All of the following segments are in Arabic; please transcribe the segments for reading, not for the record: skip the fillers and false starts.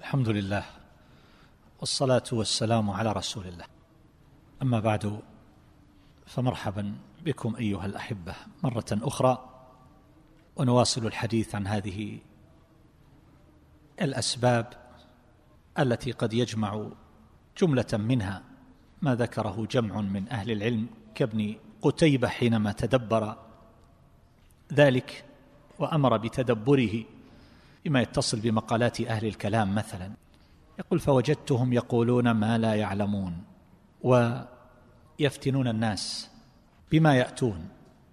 الحمد لله والصلاة والسلام على رسول الله. أما بعد، فمرحبا بكم أيها الأحبة مرة أخرى، ونواصل الحديث عن هذه الأسباب التي قد يجمع جملة منها ما ذكره جمع من أهل العلم كابن قتيبة حينما تدبر ذلك وأمر بتدبره بما يتصل بمقالات أهل الكلام. مثلا يقول: فوجدتهم يقولون ما لا يعلمون ويفتنون الناس بما يأتون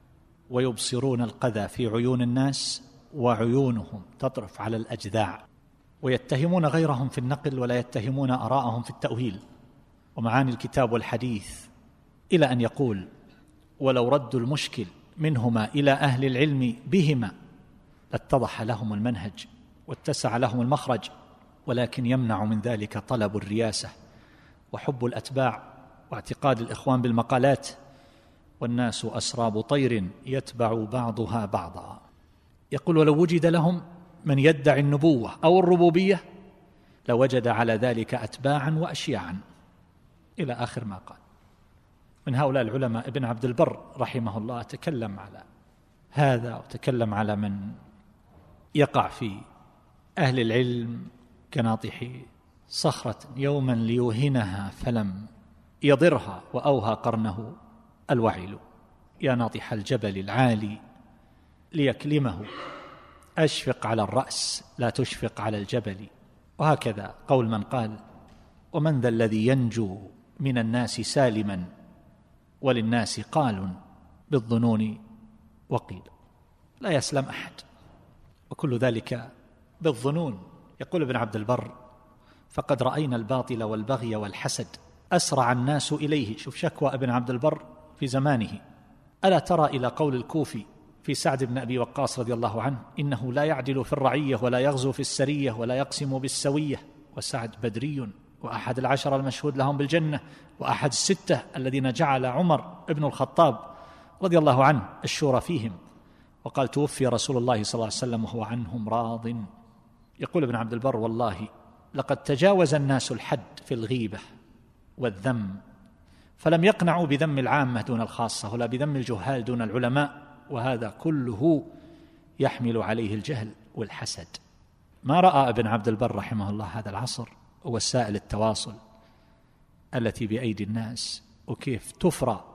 ويبصرون القذى في عيون الناس وعيونهم تطرف على الأجذاع، ويتهمون غيرهم في النقل ولا يتهمون آراءهم في التأويل ومعاني الكتاب والحديث، إلى أن يقول: ولو ردوا المشكل منهما إلى أهل العلم بهما لاتضح لهم المنهج واتسع لهم المخرج، ولكن يمنع من ذلك طلب الرياسة وحب الأتباع واعتقاد الإخوان بالمقالات، والناس أسراب طير يتبع بعضها بعضا. يقول: ولو وجد لهم من يدعي النبوة أو الربوبية لوجد على ذلك أتباعا وأشياعا، إلى آخر ما قال. من هؤلاء العلماء ابن عبد البر رحمه الله تكلم على هذا، وتكلم على من يقع في أهل العلم كناطح صخرة يوما ليوهنها فلم يضرها، وأوهى قرنه الوعيل، يا ناطح الجبل العالي ليكلمه أشفق على الرأس لا تشفق على الجبل. وهكذا قول من قال: ومن ذا الذي ينجو من الناس سالما وللناس قال بالظنون وقيل. لا يسلم أحد، وكل ذلك بالظنون. يقول ابن عبد البر: فقد رأينا الباطل والبغي والحسد أسرع الناس إليه. شوف شكوى ابن عبد البر في زمانه: ألا ترى إلى قول الكوفي في سعد بن أبي وقاص رضي الله عنه: إنه لا يعدل في الرعية ولا يغزو في السرية ولا يقسم بالسوية. وسعد بدري وأحد العشر المشهود لهم بالجنة، وأحد الستة الذين جعل عمر ابن الخطاب رضي الله عنه الشورى فيهم، وقال: توفي رسول الله صلى الله عليه وسلم وهو عنهم راض. يقول ابن عبد البر: والله لقد تجاوز الناس الحد في الغيبة والذم، فلم يقنعوا بذم العامة دون الخاصة ولا بذم الجهال دون العلماء، وهذا كله يحمل عليه الجهل والحسد. ما رأى ابن عبد البر رحمه الله هذا العصر ووسائل التواصل التي بأيدي الناس، وكيف تفرى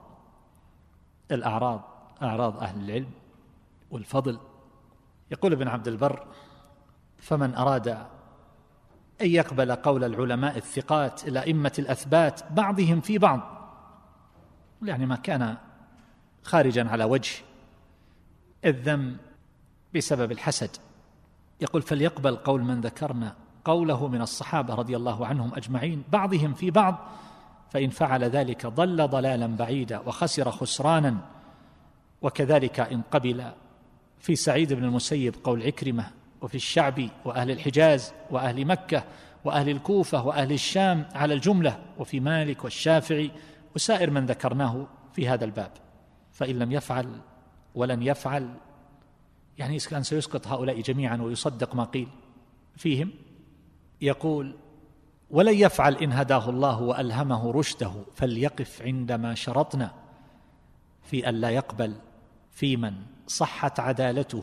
أعراض أهل العلم والفضل. يقول ابن عبد البر: فمن أراد أن يقبل قول العلماء الثقات الأئمة الأثبات بعضهم في بعض، يعني ما كان خارجا على وجه الذم بسبب الحسد، يقول: فليقبل قول من ذكرنا قوله من الصحابة رضي الله عنهم أجمعين بعضهم في بعض، فإن فعل ذلك ضل ضلالا بعيدا وخسر خسرانا. وكذلك إن قبل في سعيد بن المسيب قول عكرمة، وفي الشعبي وأهل الحجاز وأهل مكة وأهل الكوفة وأهل الشام على الجملة، وفي مالك والشافعي وسائر من ذكرناه في هذا الباب. فإن لم يفعل ولن يفعل، يعني كان سيسقط هؤلاء جميعا ويصدق ما قيل فيهم. يقول: ولن يفعل إن هداه الله وألهمه رشده، فليقف عندما شرطنا في أن لا يقبل في من صحت عدالته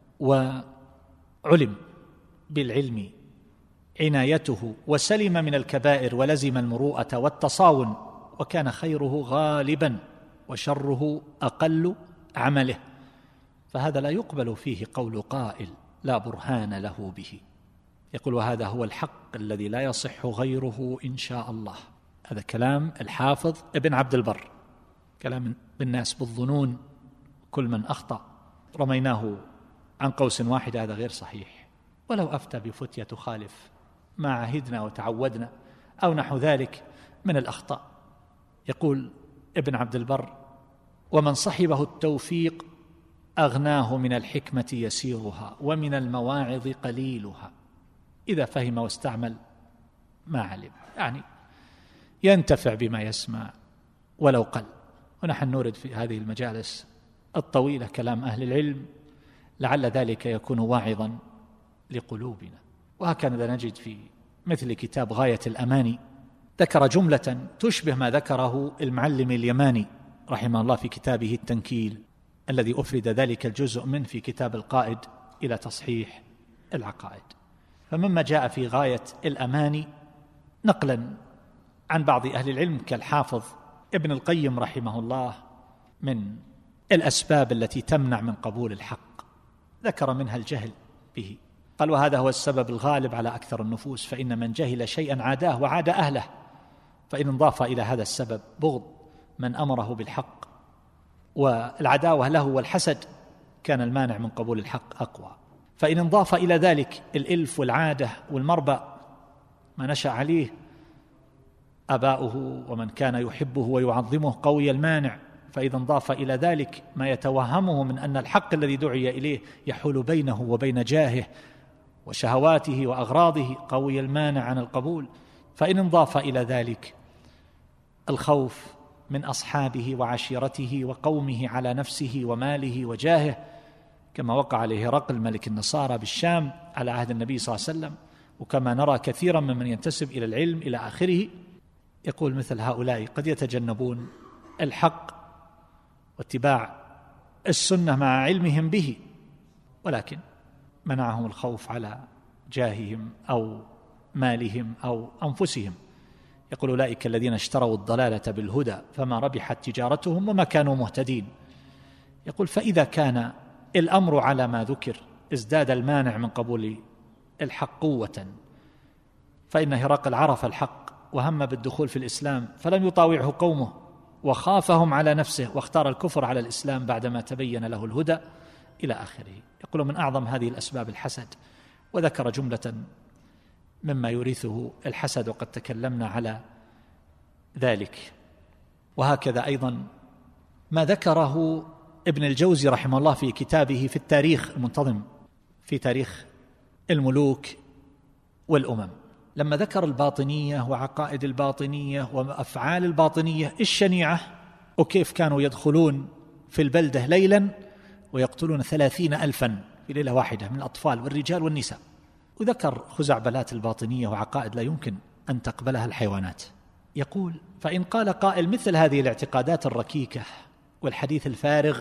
وعلم بالعلم عنايته وسلم من الكبائر ولزم المروءة والتصاون، وكان خيره غالبا وشره أقل عمله، فهذا لا يقبل فيه قول قائل لا برهان له به. يقول: وهذا هو الحق الذي لا يصح غيره إن شاء الله. هذا كلام الحافظ ابن عبد البر، كلام بالناس بالظنون، كل من أخطأ رميناه عن قوس واحد، هذا غير صحيح. ولو أفتى بفتية تخالف ما عهدنا وتعودنا أو نحو ذلك من الأخطاء. يقول ابن عبد البر: ومن صحبه التوفيق أغناه من الحكمة يسيرها ومن المواعظ قليلها. إذا فهم واستعمل ما علم، يعني ينتفع بما يسمع ولو قل. ونحن نورد في هذه المجالس الطويلة كلام أهل العلم لعل ذلك يكون واعظا لقلوبنا. وهكذا نجد في مثل كتاب غاية الأماني ذكر جملة تشبه ما ذكره المعلم اليماني رحمه الله في كتابه التنكيل الذي أفرد ذلك الجزء منه في كتاب القائد إلى تصحيح العقائد. فمما جاء في غاية الأماني نقلا عن بعض أهل العلم كالحافظ ابن القيم رحمه الله من الأسباب التي تمنع من قبول الحق، ذكر منها الجهل به، قال وهذا هو السبب الغالب على أكثر النفوس، فإن من جهل شيئا عاداه وعاد أهله، فإن انضاف إلى هذا السبب بغض من أمره بالحق والعداوة له والحسد كان المانع من قبول الحق أقوى. فإن انضاف إلى ذلك الإلف والعادة والمربأ ما نشأ عليه آباؤه ومن كان يحبه ويعظمه قوي المانع. فإذا انضاف إلى ذلك ما يتوهمه من أن الحق الذي دعي إليه يحول بينه وبين جاهه وشهواته وأغراضه قوي المانع عن القبول. فإن انضاف إلى ذلك الخوف من أصحابه وعشيرته وقومه على نفسه وماله وجاهه كما وقع عليه هرقل ملك النصارى بالشام على عهد النبي صلى الله عليه وسلم، وكما نرى كثيرا ممن ينتسب إلى العلم إلى آخره، يقول مثل هؤلاء قد يتجنبون الحق واتباع السنة مع علمهم به، ولكن منعهم الخوف على جاههم أو مالهم أو أنفسهم. يقول أولئك الذين اشتروا الضلالة بالهدى فما ربحت تجارتهم وما كانوا مهتدين. يقول فإذا كان الأمر على ما ذكر ازداد المانع من قبول الحق قوة، فإن هرقل عرف الحق وهم بالدخول في الإسلام فلم يطاوعه قومه وخافهم على نفسه واختار الكفر على الإسلام بعدما تبين له الهدى إلى آخره. يقول من أعظم هذه الأسباب الحسد، وذكر جملة مما يورثه الحسد وقد تكلمنا على ذلك. وهكذا أيضا ما ذكره ابن الجوزي رحمه الله في كتابه في التاريخ المنتظم في تاريخ الملوك والأمم، لما ذكر الباطنية وعقائد الباطنية وأفعال الباطنية الشنيعة وكيف كانوا يدخلون في البلدة ليلا ويقتلون 30,000 في ليلة واحدة من الأطفال والرجال والنساء، وذكر خزعبلات الباطنية وعقائد لا يمكن أن تقبلها الحيوانات. يقول فإن قال قائل مثل هذه الاعتقادات الركيكة والحديث الفارغ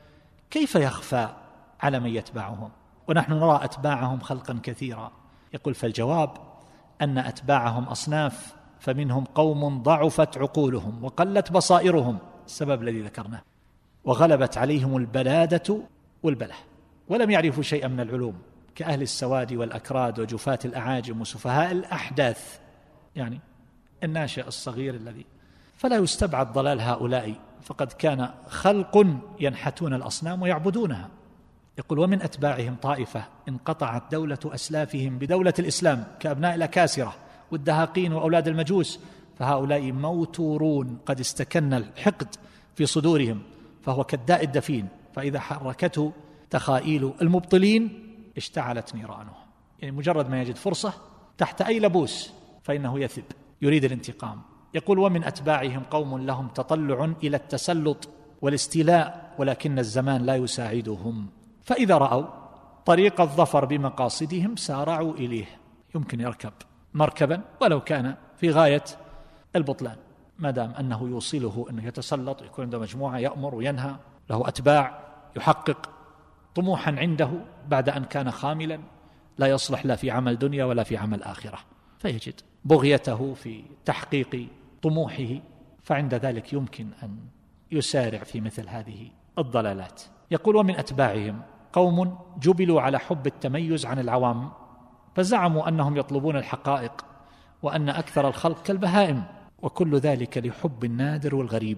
كيف يخفى على من يتبعهم ونحن نرى أتباعهم خلقا كثيرا؟ يقول فالجواب أن أتباعهم أصناف، فمنهم قوم ضعفت عقولهم وقلت بصائرهم، السبب الذي ذكرناه، وغلبت عليهم البلادة والبله ولم يعرفوا شيئا من العلوم كأهل السواد والأكراد وجفاة الأعاجم وسفهاء الأحداث، يعني الناشئ الصغير الذي فلا يستبعد ضلال هؤلاء، فقد كان خلق ينحتون الأصنام ويعبدونها. يقول ومن أتباعهم طائفة انقطعت دولة أسلافهم بدولة الإسلام كأبناء الأكاسرة والدهاقين وأولاد المجوس، فهؤلاء موتورون قد استكن الحقد في صدورهم، فهو كالداء الدفين، فإذا حركته تخائيل المبطلين اشتعلت نيرانه، يعني مجرد ما يجد فرصة تحت أي لبوس فإنه يثب يريد الانتقام. يقول ومن أتباعهم قوم لهم تطلع إلى التسلط والاستيلاء ولكن الزمان لا يساعدهم، فإذا رأوا طريق الظفر بمقاصدهم سارعوا إليه. يمكن يركب مركبا ولو كان في غاية البطلان، ما دام أنه يوصله أنه يتسلط ويكون عنده مجموعة يأمر وينهى، له أتباع، يحقق طموحا عنده بعد أن كان خاملا لا يصلح لا في عمل دنيا ولا في عمل آخرة، فيجد بغيته في تحقيق طموحه، فعند ذلك يمكن أن يسارع في مثل هذه الضلالات. يقول ومن أتباعهم قوم جبلوا على حب التميز عن العوام، فزعموا أنهم يطلبون الحقائق وأن أكثر الخلق كالبهائم، وكل ذلك لحب النادر والغريب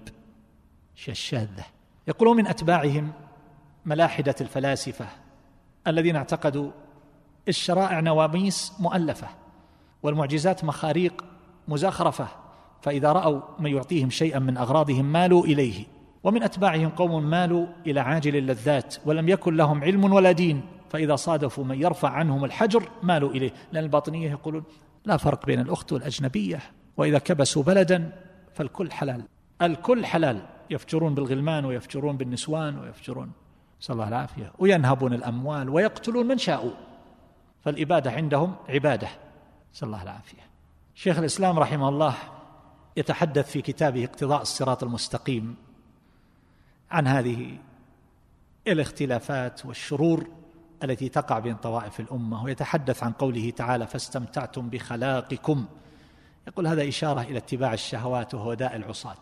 الشاذة. يقول ومن أتباعهم ملاحدة الفلاسفة الذين اعتقدوا الشرائع نواميس مؤلفة والمعجزات مخاريق مزخرفة، فإذا رأوا من يعطيهم شيئا من أغراضهم مالوا إليه. ومن أتباعهم قوم مالوا إلى عاجل اللذات ولم يكن لهم علم ولا دين، فإذا صادفوا من يرفع عنهم الحجر مالوا إليه، لأن الباطنية يقولون لا فرق بين الأخت والأجنبية، وإذا كبسوا بلدا فالكل حلال، الكل حلال، يفجرون بالغلمان ويفجرون بالنسوان ويفجرون نسأل الله العافية، وينهبون الأموال ويقتلون من شاءوا، فالإبادة عندهم عبادة نسأل الله العافية. شيخ الإسلام رحمه الله يتحدث في كتابه اقتضاء الصراط المستقيم عن هذه الاختلافات والشرور التي تقع بين طوائف الأمة، ويتحدث عن قوله تعالى فاستمتعتم بخلاقكم، يقول هذا إشارة إلى اتباع الشهوات وهو داء العصاة.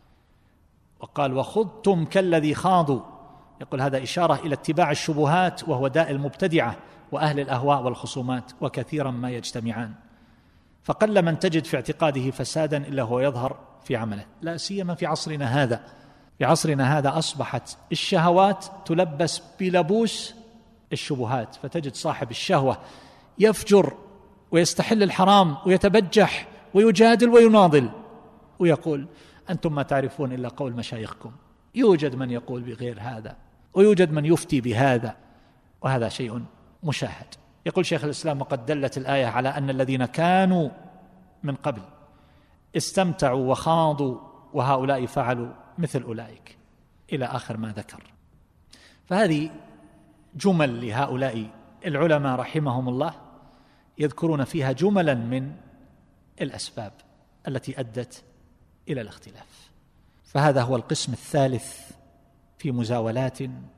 وقال وخضتم كالذي خاضوا، يقول هذا إشارة إلى اتباع الشبهات وهو داء المبتدعة وأهل الأهواء والخصومات، وكثيرا ما يجتمعان، فقل من تجد في اعتقاده فسادا إلا هو يظهر في عمله، لا سيما في عصرنا هذا. في عصرنا هذا أصبحت الشهوات تلبس بلبوس الشبهات، فتجد صاحب الشهوة يفجر ويستحل الحرام ويتبجح ويجادل ويناضل ويقول أنتم ما تعرفون إلا قول مشايخكم. يوجد من يقول بغير هذا ويوجد من يفتي بهذا، وهذا شيء مشاهد. يقول شيخ الإسلام وقد دلت الآية على أن الذين كانوا من قبل استمتعوا وخاضوا وهؤلاء فعلوا مثل أولئك إلى آخر ما ذكر. فهذه جمل لهؤلاء العلماء رحمهم الله يذكرون فيها جملا من الأسباب التي أدت إلى الاختلاف. فهذا هو القسم الثالث في مزاولات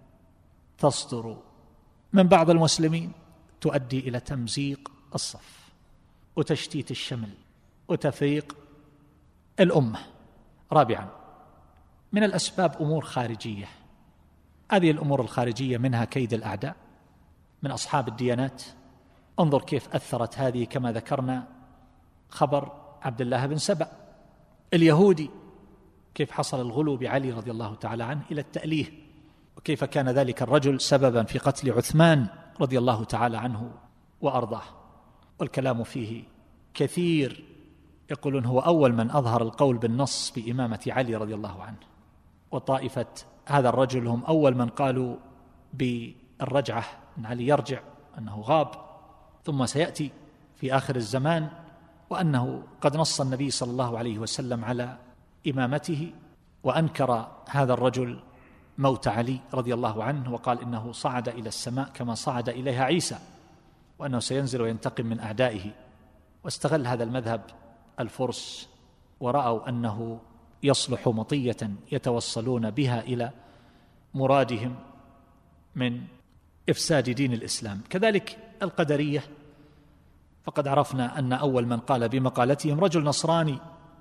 تصدر من بعض المسلمين تؤدي إلى تمزيق الصف وتشتيت الشمل وتفريق الأمة. رابعا، من الأسباب أمور خارجية. هذه الأمور الخارجية منها كيد الأعداء من أصحاب الديانات. انظر كيف أثرت هذه، كما ذكرنا خبر عبد الله بن سبأ اليهودي، كيف حصل الغلو بعلي رضي الله تعالى عنه إلى التأليه، وكيف كان ذلك الرجل سببا في قتل عثمان رضي الله تعالى عنه وأرضاه. والكلام فيه كثير. يقولون هو أول من أظهر القول بالنص بإمامة علي رضي الله عنه، وطائفة هذا الرجل هم أول من قالوا بالرجعة، أن علي يرجع، أنه غاب، ثم سيأتي في آخر الزمان وأنه قد نص النبي صلى الله عليه وسلم على إمامته. وأنكر هذا الرجل موت علي رضي الله عنه، وقال إنه صعد إلى السماء كما صعد إليها عيسى، وأنه سينزل وينتقم من أعدائه. واستغل هذا المذهب الفرس، ورأوا أنه يصلح مطية يتوصلون بها إلى مرادهم من إفساد دين الإسلام. كذلك القدرية، فقد عرفنا أن أول من قال بمقالتهم رجل نصراني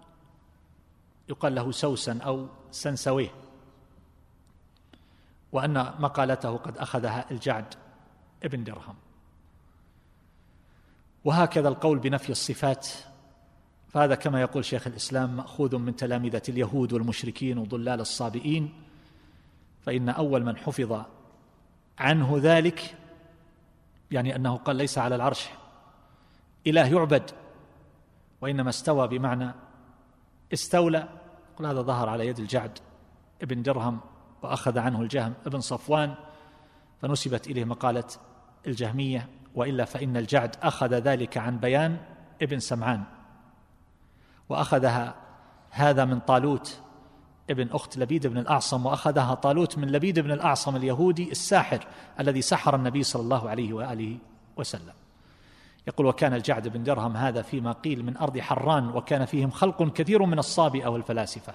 يقال له سوسن أو سنسويه، وأن مقالته قد أخذها الجعد ابن درهم. وهكذا القول بنفي الصفات، فهذا كما يقول شيخ الإسلام مأخوذ من تلامذة اليهود والمشركين وضلال الصابئين، فإن أول من حفظ عنه ذلك يعني أنه قال ليس على العرش إله يعبد، وإنما استوى بمعنى استولى. قل هذا ظهر على يد الجعد ابن درهم، وأخذ عنه الجهم ابن صفوان، فنسبت إليه مقالة الجهمية، وإلا فإن الجعد أخذ ذلك عن بيان ابن سمعان، وأخذها هذا من طالوت ابن أخت لبيد بن الأعصم، وأخذها طالوت من لبيد بن الأعصم اليهودي الساحر الذي سحر النبي صلى الله عليه وآله وسلم. يقول وكان الجعد بن درهم هذا فيما قيل من أرض حران، وكان فيهم خلق كثير من الصابئة والفلاسفة.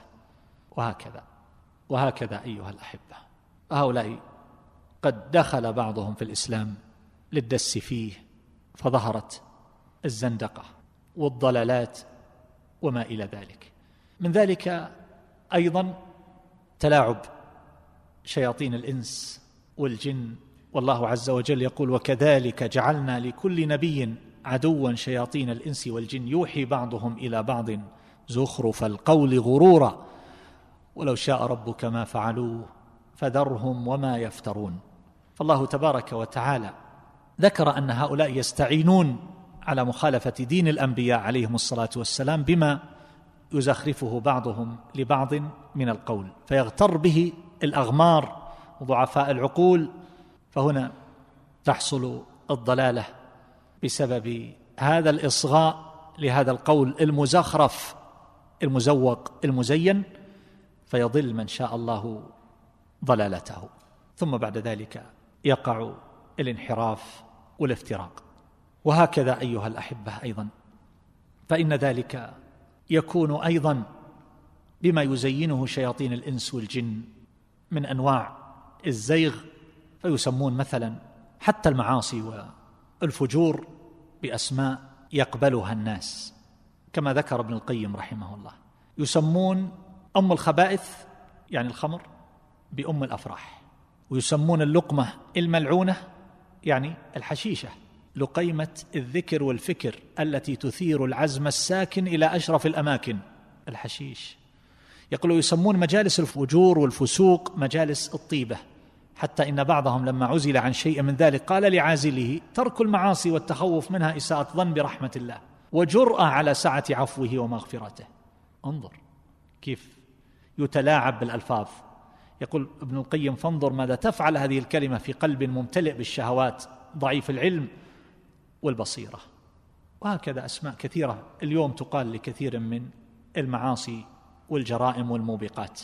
وهكذا أيها الأحبة، هؤلاء قد دخل بعضهم في الإسلام للدس فيه، فظهرت الزندقة والضلالات وما إلى ذلك. من ذلك أيضا تلاعب شياطين الإنس والجن، والله عز وجل يقول وكذلك جعلنا لكل نبي عدوا شياطين الإنس والجن يوحي بعضهم إلى بعض زخرف القول غرورا ولو شاء ربك ما فعلوه فذرهم وما يفترون. فالله تبارك وتعالى ذكر أن هؤلاء يستعينون على مخالفة دين الأنبياء عليهم الصلاة والسلام بما يزخرفه بعضهم لبعض من القول، فيغتر به الأغمار وضعفاء العقول، فهنا تحصل الضلالة بسبب هذا الإصغاء لهذا القول المزخرف المزوق المزين، فيضل من شاء الله ضلالته، ثم بعد ذلك يقع الانحراف والافتراق. وهكذا أيها الأحبة أيضا فإن ذلك يكون أيضا بما يزينه شياطين الإنس والجن من أنواع الزيغ، فيسمون مثلا حتى المعاصي والفجور بأسماء يقبلها الناس، كما ذكر ابن القيم رحمه الله. يسمون أم الخبائث يعني الخمر بأم الأفراح، ويسمون اللقمة الملعونة يعني الحشيشة، لقيمة الذكر والفكر التي تثير العزم الساكن إلى أشرف الأماكن، الحشيش. يقولوا يسمون مجالس الفجور والفسوق مجالس الطيبة، حتى إن بعضهم لما عزل عن شيء من ذلك قال لعازله: ترك المعاصي والتخوف منها إساءة ظن برحمة الله وجرأة على سعة عفوه ومغفرته. انظر كيف يتلاعب بالألفاظ. يقول ابن القيم: فانظر ماذا تفعل هذه الكلمة في قلب ممتلئ بالشهوات ضعيف العلم والبصيرة. وهكذا أسماء كثيرة اليوم تقال لكثير من المعاصي والجرائم والموبقات.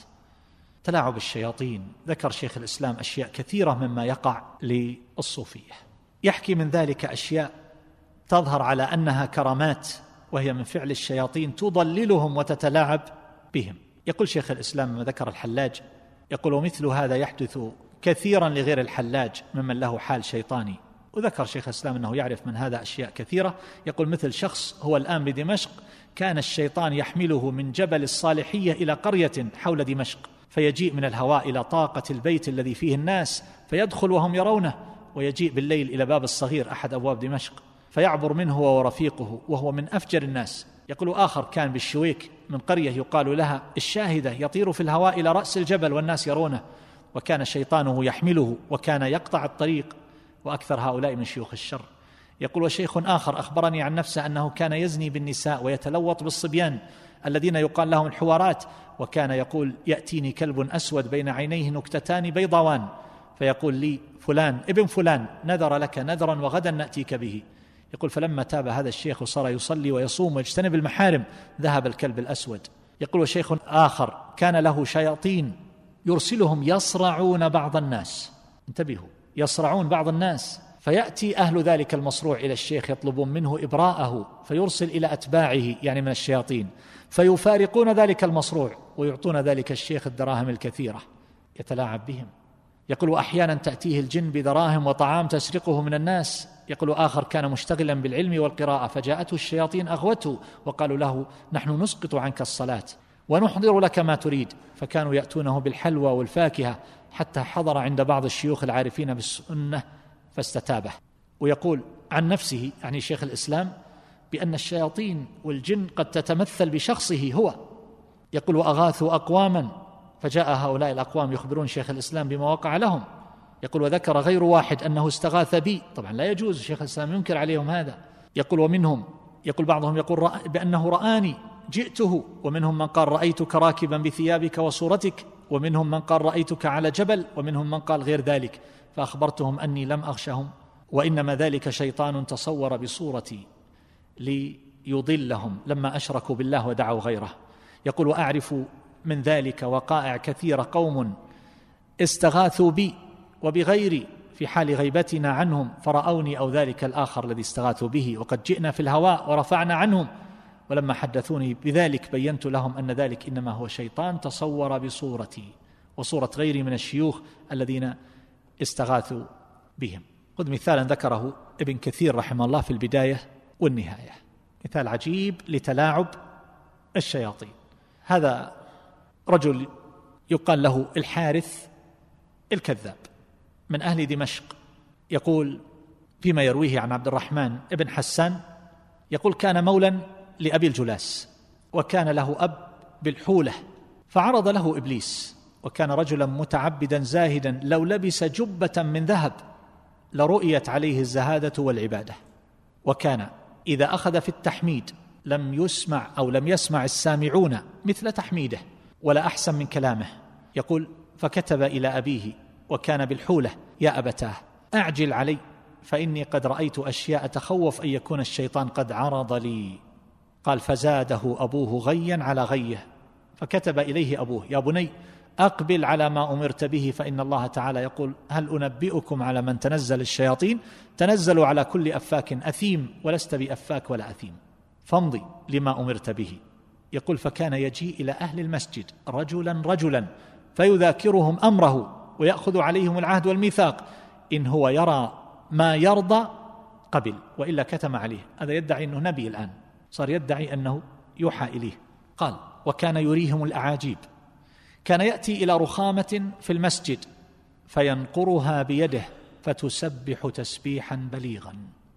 تلاعب الشياطين. ذكر شيخ الإسلام أشياء كثيرة مما يقع للصوفية، يحكي من ذلك أشياء تظهر على أنها كرامات وهي من فعل الشياطين تضللهم وتتلاعب بهم. يقول شيخ الإسلام ما ذكر الحلاج، يقول: ومثل هذا يحدث كثيرا لغير الحلاج ممن له حال شيطاني. وذكر شيخ الإسلام أنه يعرف من هذا أشياء كثيرة. يقول: مثل شخص هو الآن بدمشق، كان الشيطان يحمله من جبل الصالحية إلى قرية حول دمشق، فيجيء من الهواء إلى طاقة البيت الذي فيه الناس فيدخل وهم يرونه، ويجيء بالليل إلى باب الصغير أحد أبواب دمشق فيعبر منه هو ورفيقه وهو من أفجر الناس. يقول: آخر كان بالشويك من قرية يقال لها الشاهدة، يطير في الهواء إلى رأس الجبل والناس يرونه، وكان شيطانه يحمله وكان يقطع الطريق، وأكثر هؤلاء من شيوخ الشر. يقول: وشيخ آخر أخبرني عن نفسه أنه كان يزني بالنساء ويتلوط بالصبيان الذين يقال لهم الحوارات، وكان يقول: يأتيني كلب أسود بين عينيه نكتتان بيضاوان فيقول لي: فلان ابن فلان نذر لك نذرا وغدا نأتيك به. يقول: فلما تاب هذا الشيخ وصار يصلي ويصوم ويجتنب المحارم ذهب الكلب الأسود. يقول: وشيخ آخر كان له شياطين يرسلهم يصرعون بعض الناس، انتبهوا، يصرعون بعض الناس، فيأتي أهل ذلك المصروع إلى الشيخ يطلبون منه إبراءه، فيرسل إلى أتباعه يعني من الشياطين فيفارقون ذلك المصروع ويعطون ذلك الشيخ الدراهم الكثيرة، يتلاعب بهم. يقول: وأحيانا تأتيه الجن بدراهم وطعام تسرقه من الناس. يقول: آخر كان مشتغلا بالعلم والقراءة فجاءته الشياطين أغوته وقالوا له: نحن نسقط عنك الصلاة ونحضر لك ما تريد، فكانوا يأتونه بالحلوى والفاكهة حتى حضر عند بعض الشيوخ العارفين بالسنة فاستتابه. ويقول عن نفسه يعني شيخ الإسلام بأن الشياطين والجن قد تتمثل بشخصه هو. يقول: وأغاثوا أقواما، فجاء هؤلاء الأقوام يخبرون شيخ الإسلام بما وقع لهم. يقول: وذكر غير واحد أنه استغاث بي، طبعا لا يجوز، شيخ الإسلام ينكر عليهم هذا. يقول: ومنهم يقول بعضهم يقول بأنه رآني جئته، ومنهم من قال رأيتك راكبا بثيابك وصورتك، ومنهم من قال رأيتك على جبل، ومنهم من قال غير ذلك، فأخبرتهم أني لم أغشهم وإنما ذلك شيطان تصور بصورتي ليضلهم لما أشركوا بالله ودعوا غيره. يقول: وأعرف من ذلك وقائع كثيرة قوم استغاثوا بي وبغيري في حال غيبتنا عنهم فرأوني أو ذلك الآخر الذي استغاثوا به، وقد جئنا في الهواء ورفعنا عنهم، ولما حدثوني بذلك بينت لهم أن ذلك إنما هو شيطان تصور بصورتي وصورة غيري من الشيوخ الذين استغاثوا بهم. خذ مثالا ذكره ابن كثير رحمه الله في البداية والنهاية، مثال عجيب لتلاعب الشياطين. هذا رجل يقال له الحارث الكذاب من أهل دمشق، يقول فيما يرويه عن عبد الرحمن ابن حسان، يقول: كان مولا لأبي الجلاس، وكان له أب بالحولة، فعرض له إبليس، وكان رجلا متعبدا زاهدا، لو لبس جبة من ذهب لرؤيت عليه الزهادة والعبادة، وكان إذا أخذ في التحميد لم يسمع السامعون مثل تحميده ولا أحسن من كلامه. يقول: فكتب إلى أبيه وكان بالحولة: يا أبتاه أعجل علي، فإني قد رأيت أشياء تخوف أن يكون الشيطان قد عرض لي. قال: فزاده أبوه غيا على غيه، فكتب إليه أبوه: يا بني أقبل على ما أمرت به، فإن الله تعالى يقول: هل أنبئكم على من تنزل الشياطين؟ تنزلوا على كل أفاك أثيم، ولست بأفاك ولا أثيم. فامضي لما أمرت به. يقول فكان يجيء إلى أهل المسجد رجلا رجلا فيذاكرهم أمره ويأخذ عليهم العهد والميثاق، إن هو يرى ما يرضى قبل، وإلا كتم عليه. هذا يدعي أنه نبي الآن، صار يدعي أنه يوحى إليه. قال وكان يريهم الأعاجيب، كان يأتي إلى رخامة في المسجد فينقرها بيده فتسبح تسبيحا بليغا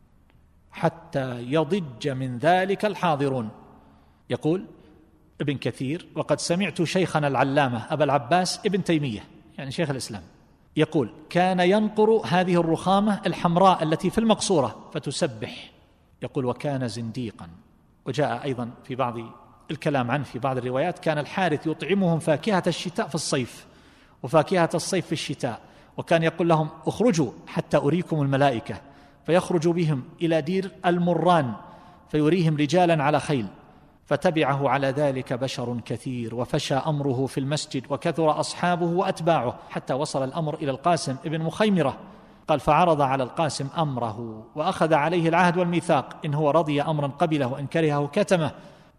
حتى يضج من ذلك الحاضرون. يقول ابن كثير وقد سمعت شيخنا العلامة أبا العباس ابن تيمية، يعني شيخ الإسلام، يقول كان ينقر هذه الرخامة الحمراء التي في المقصورة فتسبح. يقول وكان زنديقا. وجاء أيضا في بعض الكلام عنه في بعض الروايات كان الحارث يطعمهم فاكهة الشتاء في الصيف وفاكهة الصيف في الشتاء، وكان يقول لهم اخرجوا حتى أريكم الملائكة، فيخرج بهم إلى دير المران فيريهم رجالا على خيل، فتبعه على ذلك بشر كثير وفشى أمره في المسجد وكثر أصحابه وأتباعه، حتى وصل الأمر إلى القاسم ابن مخيمرة. قال فعرض على القاسم أمره وأخذ عليه العهد والميثاق، إن هو رضي أمرا قبله وإن كرهه كتمه.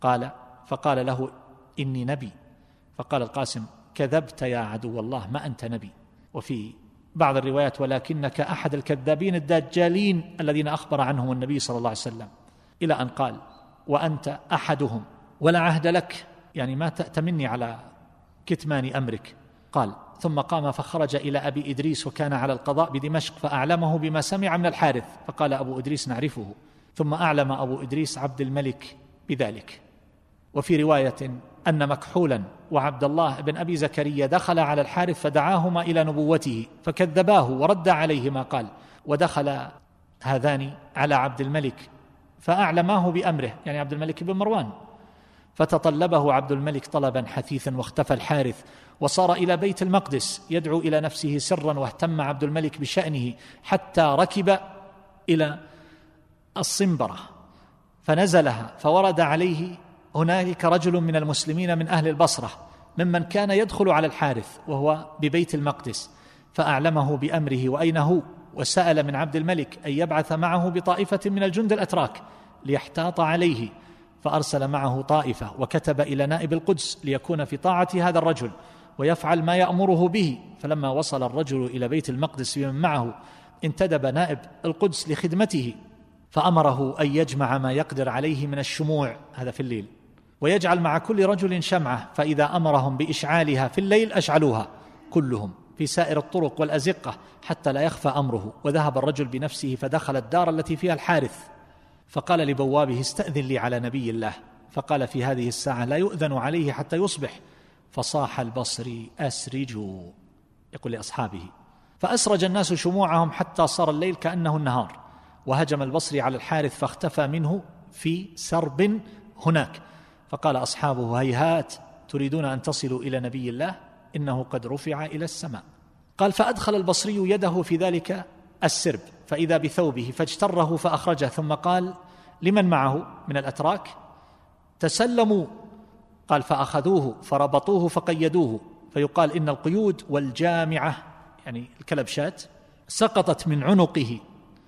فقال له إني نبي. فقال القاسم كذبت يا عدو الله، ما أنت نبي. وفي بعض الروايات ولكنك أحد الكذابين الدجالين الذين أخبر عنهم النبي صلى الله عليه وسلم، إلى أن قال وأنت أحدهم ولا عهد لك، يعني ما تأتمني على كتمان أمرك. قال ثم قام فخرج إلى أبي إدريس وكان على القضاء بدمشق فأعلمه بما سمع من الحارث، فقال أبو إدريس نعرفه. ثم أعلم أبو إدريس عبد الملك بذلك. وفي رواية أن مكحولا وعبد الله بن أبي زكريا دخل على الحارث فدعاهما إلى نبوته فكذباه ورد عليه ما قال، ودخل هذان على عبد الملك فأعلماه بأمره، يعني عبد الملك بن مروان، فتطلبه عبد الملك طلبا حثيثا، واختفى الحارث وصار إلى بيت المقدس يدعو إلى نفسه سرا، واهتم عبد الملك بشأنه حتى ركب إلى الصنبرة فنزلها، فورد عليه هنالك رجل من المسلمين من أهل البصرة ممن كان يدخل على الحارث وهو ببيت المقدس، فأعلمه بأمره وأين هو، وسأل من عبد الملك أن يبعث معه بطائفة من الجند الأتراك ليحتاط عليه، فأرسل معه طائفة وكتب إلى نائب القدس ليكون في طاعة هذا الرجل ويفعل ما يأمره به. فلما وصل الرجل إلى بيت المقدس بمن معه انتدب نائب القدس لخدمته، فأمره أن يجمع ما يقدر عليه من الشموع، هذا في الليل، ويجعل مع كل رجل شمعة، فإذا أمرهم بإشعالها في الليل أشعلوها كلهم في سائر الطرق والأزقة حتى لا يخفى أمره. وذهب الرجل بنفسه فدخل الدار التي فيها الحارث، فقال لبوابه استأذن لي على نبي الله، فقال في هذه الساعة لا يؤذن عليه حتى يصبح. فصاح البصري أسرجوا، يقول لأصحابه، فأسرج الناس شموعهم حتى صار الليل كأنه النهار، وهجم البصري على الحارث فاختفى منه في سرب هناك. فقال أصحابه هيهات تريدون أن تصلوا إلى نبي الله، إنه قد رفع إلى السماء. قال فأدخل البصري يده في ذلك السرب فإذا بثوبه فاجتره فأخرجه، ثم قال لمن معه من الأتراك تسلموا. قال فأخذوه فربطوه فقيدوه، فيقال إن القيود والجامعة يعني الكلبشات سقطت من عنقه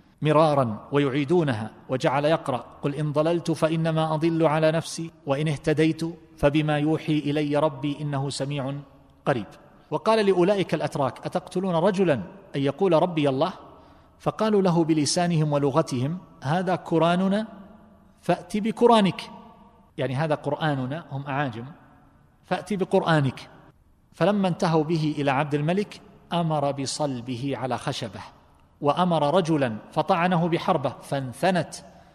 مرارا ويعيدونها، وجعل يقرأ قل إن ضللت فإنما أضل على نفسي وإن اهتديت فبما يوحي إلي ربي إنه سميع قريب. وقال لأولئك الأتراك أتقتلون رجلا أن يقول ربي الله؟ فقالوا له بلسانهم ولغتهم هذا قرآننا فأت بقرآنك، يعني هذا قرآننا، هم أعاجم، فأت بقرآنك. فلما انتهوا به إلى عبد الملك أمر بصلبه على خشبة، وأمر رجلا فطعنه بحربة فانثنت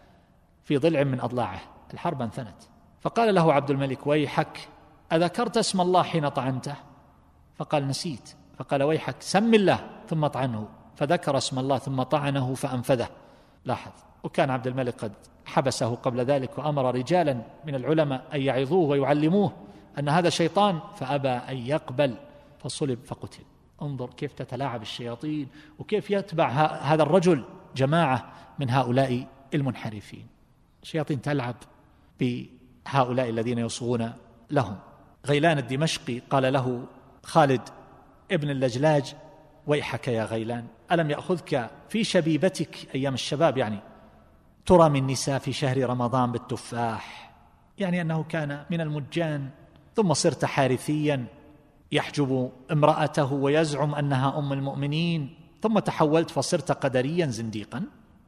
في ضلع من أضلاعه، الحربة انثنت. فقال له عبد الملك ويحك أذكرت اسم الله حين طعنته؟ فقال نسيت. فقال ويحك سم الله ثم طعنه، فذكر اسم الله ثم طعنه فأنفذه. لاحظ، وكان عبد الملك قد حبسه قبل ذلك وأمر رجالا من العلماء أن يعظوه ويعلموه أن هذا شيطان، فأبى أن يقبل فصلب فقتل. انظر كيف تتلاعب الشياطين، وكيف يتبع هذا الرجل جماعة من هؤلاء المنحرفين. الشياطين تلعب بهؤلاء الذين يصغون لهم. غيلان الدمشقي قال له خالد ابن اللجلاج ويحك يا غيلان، ألم يأخذك في شبيبتك أيام الشباب يعني ترى من نساء في شهر رمضان بالتفاح، يعني أنه كان من المجان، ثم صرت حارثيا يحجب امرأته ويزعم أنها أم المؤمنين، ثم تحولت فصرت قدريا زنديقا،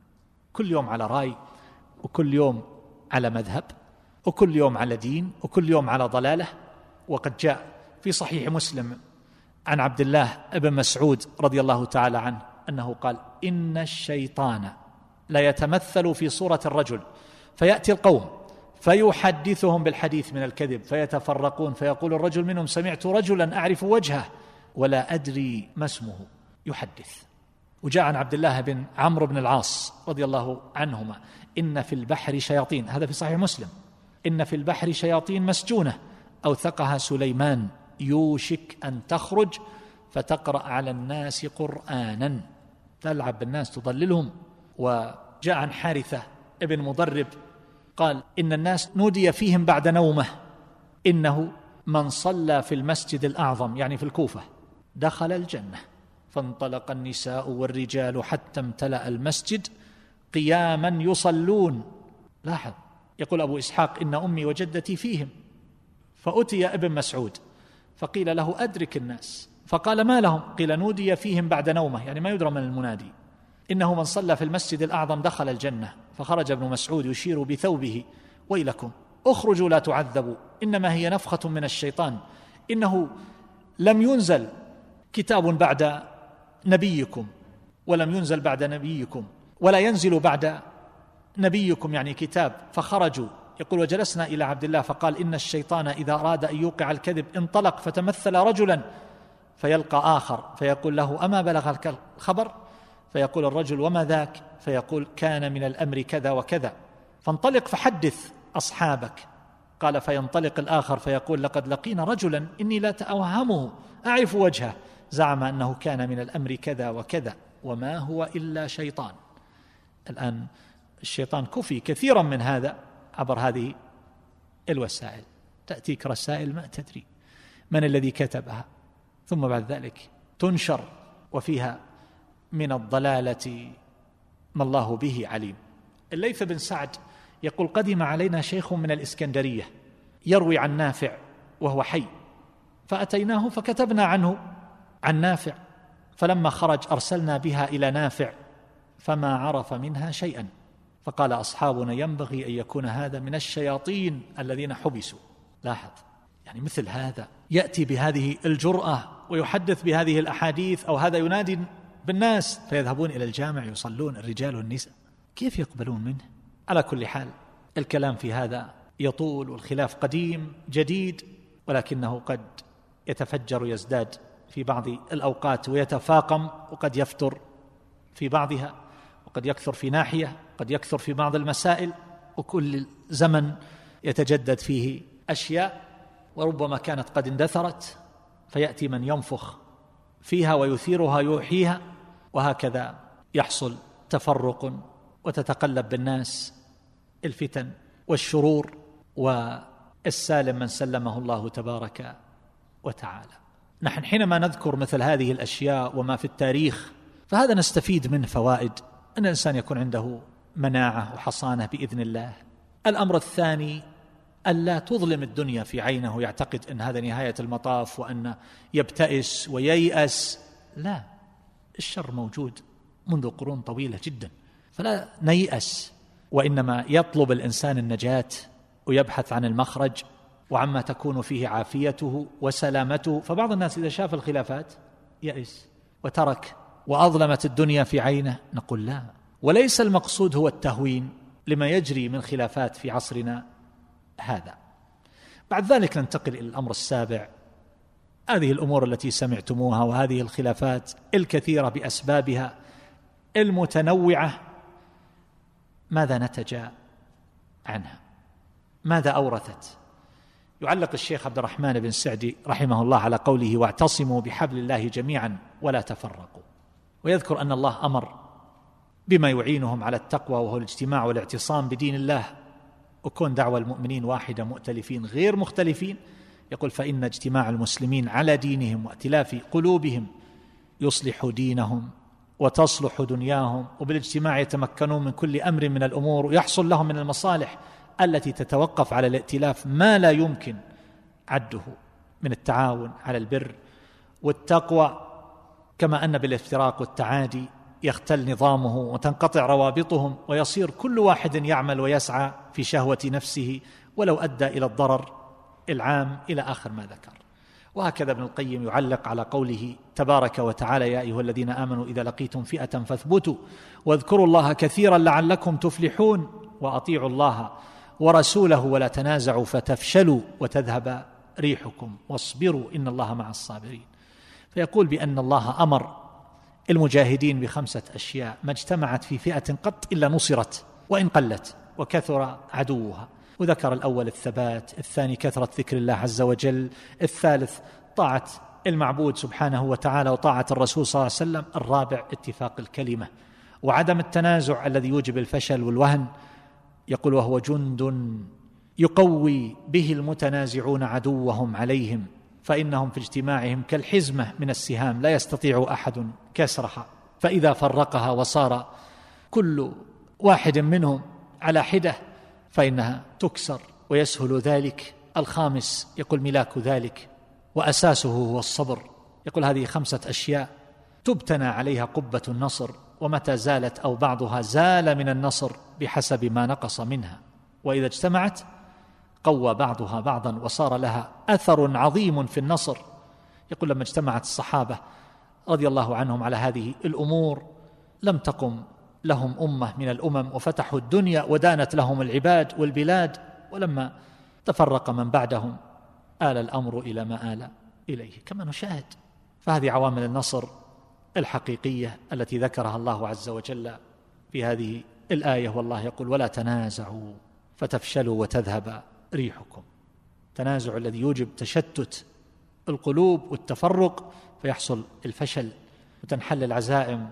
كل يوم على رأي، وكل يوم على مذهب، وكل يوم على دين، وكل يوم على ضلالة. وقد جاء في صحيح مسلم عن عبد الله بن مسعود رضي الله تعالى عنه أنه قال: إن الشيطان لا يتمثل في صورة الرجل فيأتي القوم فيحدثهم بالحديث من الكذب فيتفرقون، فيقول الرجل منهم: سمعت رجلا أعرف وجهه ولا أدري ما اسمه يحدث. وجاء عن عبد الله بن عمرو بن العاص رضي الله عنهما: إن في البحر شياطين، هذا في صحيح مسلم، إن في البحر شياطين مسجونة أوثقها سليمان يوشك أن تخرج فتقرأ على الناس قرآنا، تلعب بالناس تضللهم. وجاء عن حارثة ابن مضرب قال: إن الناس نودي فيهم بعد نومه إنه من صلى في المسجد الأعظم، يعني في الكوفة، دخل الجنة. فانطلق النساء والرجال حتى امتلأ المسجد قياما يصلون. لاحظ، يقول أبو إسحاق: إن أمي وجدتي فيهم. فأتي ابن مسعود فقيل له: أدرك الناس. فقال: ما لهم؟ قيل: نودي فيهم بعد نومه، يعني ما يدرى من المنادي، إنه من صلى في المسجد الأعظم دخل الجنة. فخرج ابن مسعود يشير بثوبه: ويلكم اخرجوا لا تعذبوا، إنما هي نفخة من الشيطان، إنه لم ينزل كتاب بعد نبيكم، ولم ينزل بعد نبيكم، ولا ينزل بعد نبيكم، يعني كتاب. فخرجوا، يقول: وجلسنا إلى عبد الله فقال: إن الشيطان إذا أراد أن يوقع الكذب انطلق فتمثل رجلا فيلقى آخر فيقول له: أما بلغك الخبر؟ فيقول الرجل: وما ذاك؟ فيقول: كان من الأمر كذا وكذا، فانطلق فحدث أصحابك. قال: فينطلق الآخر فيقول: لقد لقينا رجلا إني لا أتوهمه أعرف وجهه، زعم أنه كان من الأمر كذا وكذا وما هو إلا شيطان. الآن الشيطان كفي كثيرا من هذا عبر هذه الوسائل، تأتيك رسائل ما تدري من الذي كتبها، ثم بعد ذلك تنشر وفيها من الضلالة ما الله به عليم. الليث بن سعد يقول: قدم علينا شيخ من الإسكندرية يروي عن نافع وهو حي، فأتيناه فكتبنا عنه عن نافع، فلما خرج أرسلنا بها إلى نافع فما عرف منها شيئا، فقال أصحابنا: ينبغي أن يكون هذا من الشياطين الذين حبسوا. لاحظ، يعني مثل هذا يأتي بهذه الجرأة ويحدث بهذه الأحاديث، أو هذا ينادي بالناس فيذهبون إلى الجامع يصلون الرجال والنساء، كيف يقبلون منه؟ على كل حال الكلام في هذا يطول، والخلاف قديم جديد، ولكنه قد يتفجر ويزداد في بعض الأوقات ويتفاقم، وقد يفتر في بعضها، وقد يكثر في ناحية، قد يكثر في بعض المسائل، وكل زمن يتجدد فيه أشياء، وربما كانت قد اندثرت فيأتي من ينفخ فيها ويثيرها يوحيها، وهكذا يحصل تفرق وتتقلب بالناس الفتن والشرور، والسالم من سلمه الله تبارك وتعالى. نحن حينما نذكر مثل هذه الأشياء وما في التاريخ فهذا نستفيد منه فوائد، أن الإنسان يكون عنده مناعة وحصانة بإذن الله. الأمر الثاني: ألا تظلم الدنيا في عينه ويعتقد أن هذا نهاية المطاف وأن يبتئس وييأس. لا، الشر موجود منذ قرون طويلة جدا، فلا نيأس، وإنما يطلب الإنسان النجاة ويبحث عن المخرج وعما تكون فيه عافيته وسلامته. فبعض الناس إذا شاف الخلافات يأس وترك وأظلمت الدنيا في عينه. نقول لا، وليس المقصود هو التهوين لما يجري من خلافات في عصرنا هذا. بعد ذلك ننتقل إلى الأمر السابع. هذه الأمور التي سمعتموها وهذه الخلافات الكثيرة بأسبابها المتنوعة، ماذا نتج عنها؟ ماذا أورثت؟ يعلق الشيخ عبد الرحمن بن سعدي رحمه الله على قوله: واعتصموا بحبل الله جميعا ولا تفرقوا، ويذكر أن الله أمر بما يعينهم على التقوى وهو الاجتماع والاعتصام بدين الله، وكون دعوة المؤمنين واحدة مؤتلفين غير مختلفين. يقول: فإن اجتماع المسلمين على دينهم وائتلاف قلوبهم يصلح دينهم وتصلح دنياهم، وبالاجتماع يتمكنون من كل أمر من الأمور، ويحصل لهم من المصالح التي تتوقف على الائتلاف ما لا يمكن عده من التعاون على البر والتقوى، كما أن بالافتراق والتعادي يختل نظامه وتنقطع روابطهم، ويصير كل واحد يعمل ويسعى في شهوة نفسه ولو أدى إلى الضرر العام، إلى آخر ما ذكر. وهكذا ابن القيم يعلق على قوله تبارك وتعالى: يا أيها الذين آمنوا إذا لقيتم فئة فاثبتوا واذكروا الله كثيرا لعلكم تفلحون، وأطيعوا الله ورسوله ولا تنازعوا فتفشلوا وتذهب ريحكم واصبروا إن الله مع الصابرين. فيقول بأن الله أمر المجاهدين ب5 أشياء ما اجتمعت في فئة قط إلا نصرت وإن قلت وكثر عدوها. وذكر الأول الثبات، الثاني كثرة ذكر الله عز وجل، الثالث طاعة المعبود سبحانه وتعالى وطاعة الرسول صلى الله عليه وسلم، الرابع اتفاق الكلمة وعدم التنازع الذي يوجب الفشل والوهن. يقول: وهو جند يقوي به المتنازعون عدوهم عليهم، فإنهم في اجتماعهم كالحزمة من السهام لا يستطيع أحد كسرها، فإذا فرقها وصار كل واحد منهم على حدة فإنها تكسر ويسهل ذلك. الخامس يقول: ملاك ذلك وأساسه هو الصبر. يقول: هذه 5 أشياء تبتنى عليها قبة النصر، ومتى زالت أو بعضها زال من النصر بحسب ما نقص منها، وإذا اجتمعت قوى بعضها بعضا وصار لها أثر عظيم في النصر. يقول: لما اجتمعت الصحابة رضي الله عنهم على هذه الأمور لم تقم لهم أمة من الأمم، وفتحوا الدنيا ودانت لهم العباد والبلاد، ولما تفرق من بعدهم آل الأمر إلى ما آل إليه كما نشاهد. فهذه عوامل النصر الحقيقية التي ذكرها الله عز وجل في هذه الآية. والله يقول: ولا تنازعوا فتفشلوا وتذهب ريحكم. تنازع الذي يوجب تشتت القلوب والتفرق، فيحصل الفشل وتنحل العزائم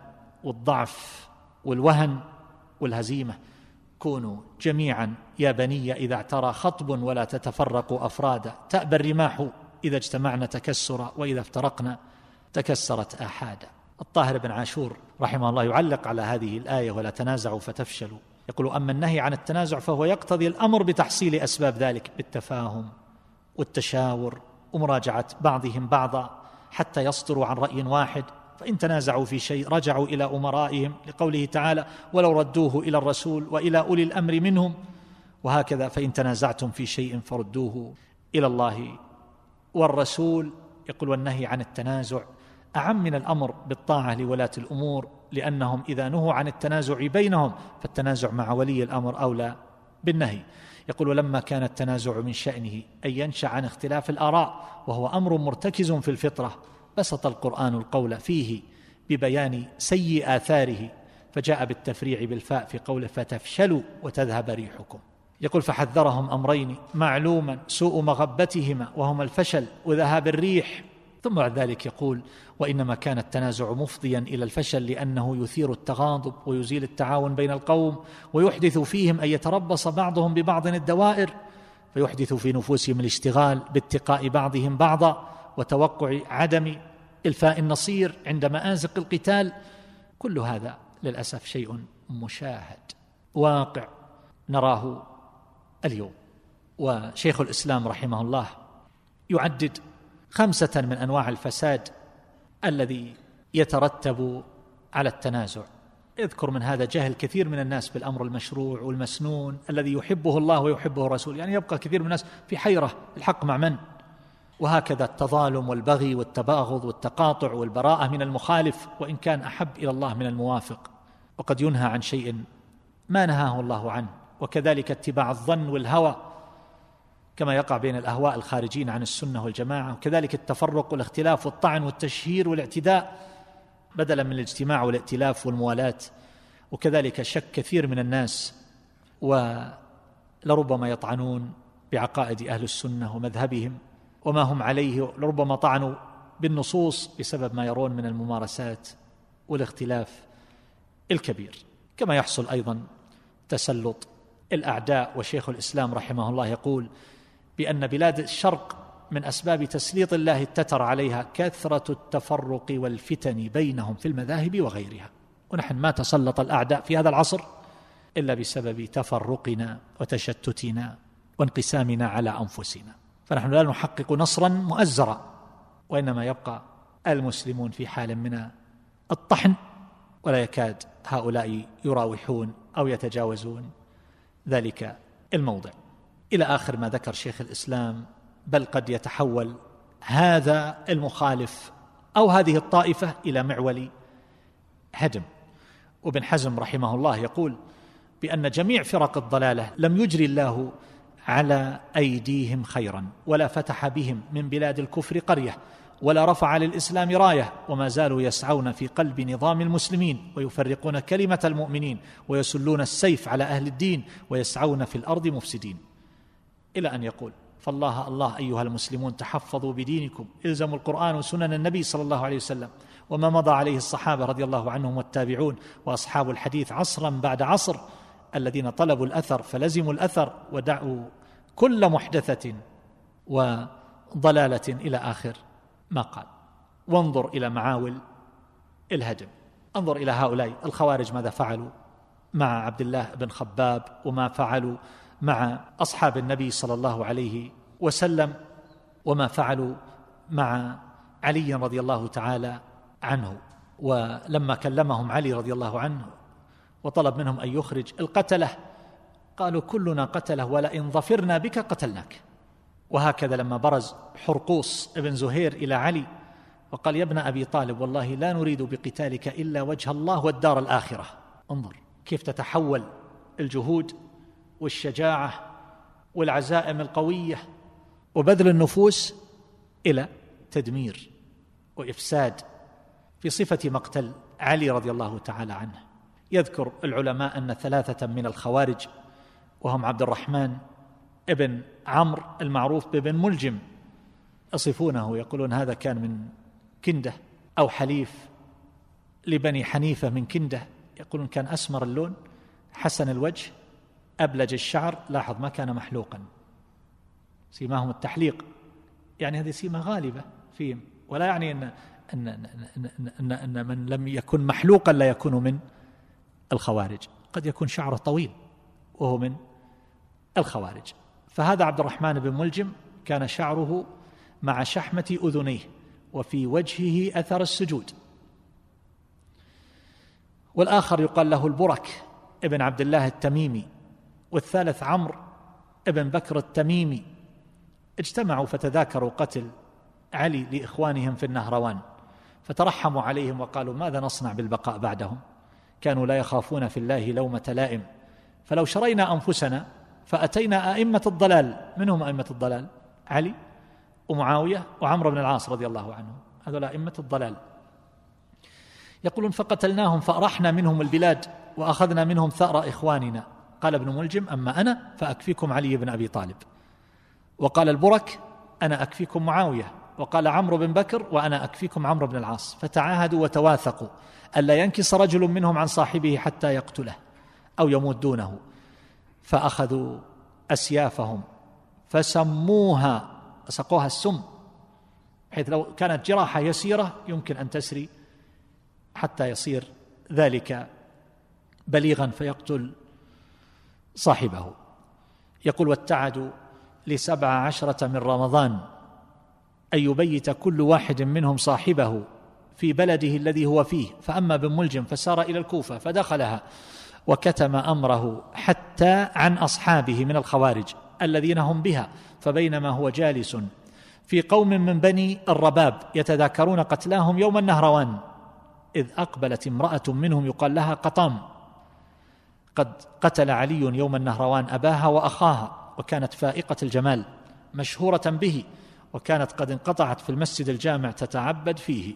والضعف والوهن والهزيمة. كونوا جميعا يا بني إذا اعترى خطب ولا تتفرقوا أفرادا، تأبى الرماح إذا اجتمعنا تكسرا وإذا افترقنا تكسرت آحادا. الطاهر بن عاشور رحمه الله يعلق على هذه الآية: ولا تنازعوا فتفشلوا. يقول: أما النهي عن التنازع فهو يقتضي الأمر بتحصيل أسباب ذلك بالتفاهم والتشاور ومراجعة بعضهم بعضا حتى يصدروا عن رأي واحد، فإن تنازعوا في شيء رجعوا إلى أمرائهم، لقوله تعالى: ولو ردوه إلى الرسول وإلى أولي الأمر منهم. وهكذا فإن تنازعتم في شيء فردوه إلى الله والرسول. يقول: والنهي عن التنازع أعم من الأمر بالطاعة لولاة الأمور، لأنهم إذا نهوا عن التنازع بينهم فالتنازع مع ولي الأمر أولى بالنهي. يقول: ولما كان التنازع من شأنه أن ينشأ عن اختلاف الآراء وهو أمر مرتكز في الفطرة، بسط القرآن القول فيه ببيان سيء آثاره، فجاء بالتفريع بالفاء في قوله: فتفشلوا وتذهب ريحكم. يقول: فحذرهم أمرين معلوما سوء مغبتهما وهما الفشل وذهاب الريح. ثم بعد ذلك يقول: وإنما كان التنازع مفضيا إلى الفشل لأنه يثير التغاضب ويزيل التعاون بين القوم، ويحدث فيهم أن يتربص بعضهم ببعض الدوائر، فيحدث في نفوسهم الاشتغال باتقاء بعضهم بعضا وتوقع عدم إلفاء النصير عند مآزق القتال. كل هذا للأسف شيء مشاهد واقع نراه اليوم. وشيخ الإسلام رحمه الله يعدد 5 من أنواع الفساد الذي يترتب على التنازع. يذكر من هذا جهل كثير من الناس بالأمر المشروع والمسنون الذي يحبه الله ويحبه الرسول، يعني يبقى كثير من الناس في حيرة الحق مع من. وهكذا التظالم والبغي والتباغض والتقاطع والبراءة من المخالف وإن كان أحب إلى الله من الموافق، وقد ينهى عن شيء ما نهاه الله عنه. وكذلك اتباع الظن والهوى كما يقع بين الأهواء الخارجين عن السنة والجماعة، وكذلك التفرق والاختلاف والطعن والتشهير والاعتداء بدلا من الاجتماع والائتلاف والموالاة. وكذلك شك كثير من الناس ولربما يطعنون بعقائد أهل السنة ومذهبهم وما هم عليه، لربما طعنوا بالنصوص بسبب ما يرون من الممارسات والاختلاف الكبير. كما يحصل أيضا تسلط الأعداء. وشيخ الإسلام رحمه الله يقول بأن بلاد الشرق من أسباب تسليط الله التتر عليها كثرة التفرق والفتن بينهم في المذاهب وغيرها، ونحن ما تسلط الأعداء في هذا العصر إلا بسبب تفرقنا وتشتتنا وانقسامنا على أنفسنا. فنحن لا نحقق نصرا مؤزرا، وإنما يبقى المسلمون في حال من الطحن، ولا يكاد هؤلاء يراوحون أو يتجاوزون ذلك الموضع، إلى آخر ما ذكر شيخ الإسلام. بل قد يتحول هذا المخالف أو هذه الطائفة إلى معول هدم. وابن حزم رحمه الله يقول بأن جميع فرق الضلالة لم يجري الله على أيديهم خيرا، ولا فتح بهم من بلاد الكفر قرية، ولا رفع للإسلام راية، وما زالوا يسعون في قلب نظام المسلمين، ويفرقون كلمة المؤمنين، ويسلون السيف على أهل الدين، ويسعون في الأرض مفسدين، إلى أن يقول: فالله الله أيها المسلمون تحفظوا بدينكم، إلزموا القرآن وسنن النبي صلى الله عليه وسلم وما مضى عليه الصحابة رضي الله عنهم والتابعون وأصحاب الحديث عصرا بعد عصر، الذين طلبوا الأثر فلزموا الأثر ودعوا كل محدثة وضلالة، إلى آخر ما قال. وانظر إلى معاول الهدم، انظر إلى هؤلاء الخوارج ماذا فعلوا مع عبد الله بن خباب، وما فعلوا مع أصحاب النبي صلى الله عليه وسلم، وما فعلوا مع علي رضي الله تعالى عنه. ولما كلمهم علي رضي الله عنه وطلب منهم أن يخرج القتلة قالوا: كلنا قتله، ولئن ظفرنا بك قتلناك. وهكذا لما برز حرقوس ابن زهير إلى علي وقال: يا ابن أبي طالب، والله لا نريد بقتالك إلا وجه الله والدار الآخرة. انظر كيف تتحول الجهود والشجاعة والعزائم القوية وبذل النفوس إلى تدمير وإفساد في صفة مقتل علي رضي الله تعالى عنه. يذكر العلماء أن 3 من الخوارج، وهم عبد الرحمن ابن عمرو المعروف بابن ملجم، يصفونه يقولون هذا كان من كندة أو حليف لبني حنيفة من كندة، يقولون كان أسمر اللون، حسن الوجه، أبلج الشعر، لاحظ ما كان محلوقا، سيماهم التحليق، يعني هذه سيمة غالبة فيهم، ولا يعني أن من لم يكن محلوقا لا يكون من الخوارج، قد يكون شعره طويل وهو من الخوارج. فهذا عبد الرحمن بن ملجم كان شعره مع شحمة أذنيه، وفي وجهه أثر السجود. والآخر يقال له البرك ابن عبد الله التميمي، والثالث عمرو ابن بكر التميمي. اجتمعوا فتذاكروا قتل علي لإخوانهم في النهروان، فترحموا عليهم وقالوا: ماذا نصنع بالبقاء بعدهم؟ كانوا لا يخافون في الله لومة لائم، فلو شرينا أنفسنا فأتينا أئمة الضلال. منهم أئمة الضلال؟ علي ومعاوية وعمرو بن العاص رضي الله عنهم، هذول أئمة الضلال. يقولون: فقتلناهم فأرحنا منهم البلاد وأخذنا منهم ثأر إخواننا. قال ابن ملجم: أما أنا فأكفيكم علي بن أبي طالب. وقال البرك: أنا أكفيكم معاوية. وقال عمرو بن بكر: وأنا أكفيكم عمرو بن العاص. فتعاهدوا وتواثقوا ألا ينكس رجل منهم عن صاحبه حتى يقتله أو يموت دونه، فأخذوا أسيافهم فسموها، سقوها السم، حيث لو كانت جراحة يسيرة يمكن أن تسري حتى يصير ذلك بليغا فيقتل صاحبه. يقول: واتعدوا ل17 من رمضان أن يبيت كل واحد منهم صاحبه في بلده الذي هو فيه. فأما بن ملجم فسار إلى الكوفة فدخلها وكتم أمره حتى عن أصحابه من الخوارج الذين هم بها. فبينما هو جالس في قوم من بني الرباب يتذاكرون قتلاهم يوم النهروان، إذ أقبلت امرأة منهم يقال لها قطام، قد قتل علي يوم النهروان أباها وأخاها، وكانت فائقة الجمال مشهورة به، وكانت قد انقطعت في المسجد الجامع تتعبد فيه.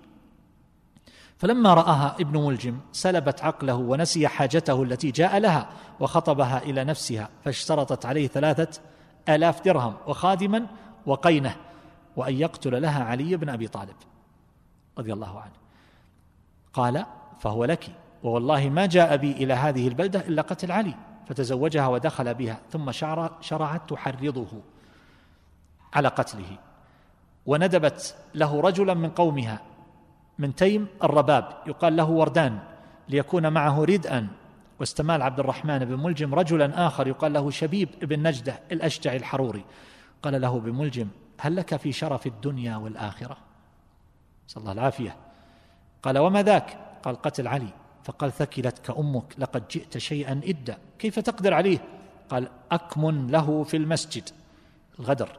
فلما رآها ابن ملجم سلبت عقله ونسي حاجته التي جاء لها، وخطبها إلى نفسها، فاشترطت عليه 3000 درهم وخادما وقينة، وأن يقتل لها علي بن أبي طالب رضي الله عنه. قال: فهو لك، ووالله ما جاء بي إلى هذه البلدة إلا قتل علي. فتزوجها ودخل بها، ثم شرعت تحرضه على قتله. وندبت له رجلا من قومها من تيم الرباب يقال له وردان ليكون معه ردءا، واستمال عبد الرحمن بن ملجم رجلا آخر يقال له شبيب بن نجدة الأشجعي الحروري. قال له بملجم: هل لك في شرف الدنيا والآخرة؟ صلى الله العافية. قال: وما ذاك؟ قال: قتل علي. فقال: ثكلتك أمك، لقد جئت شيئا إدا، كيف تقدر عليه؟ قال: أكمن له في المسجد، الغدر.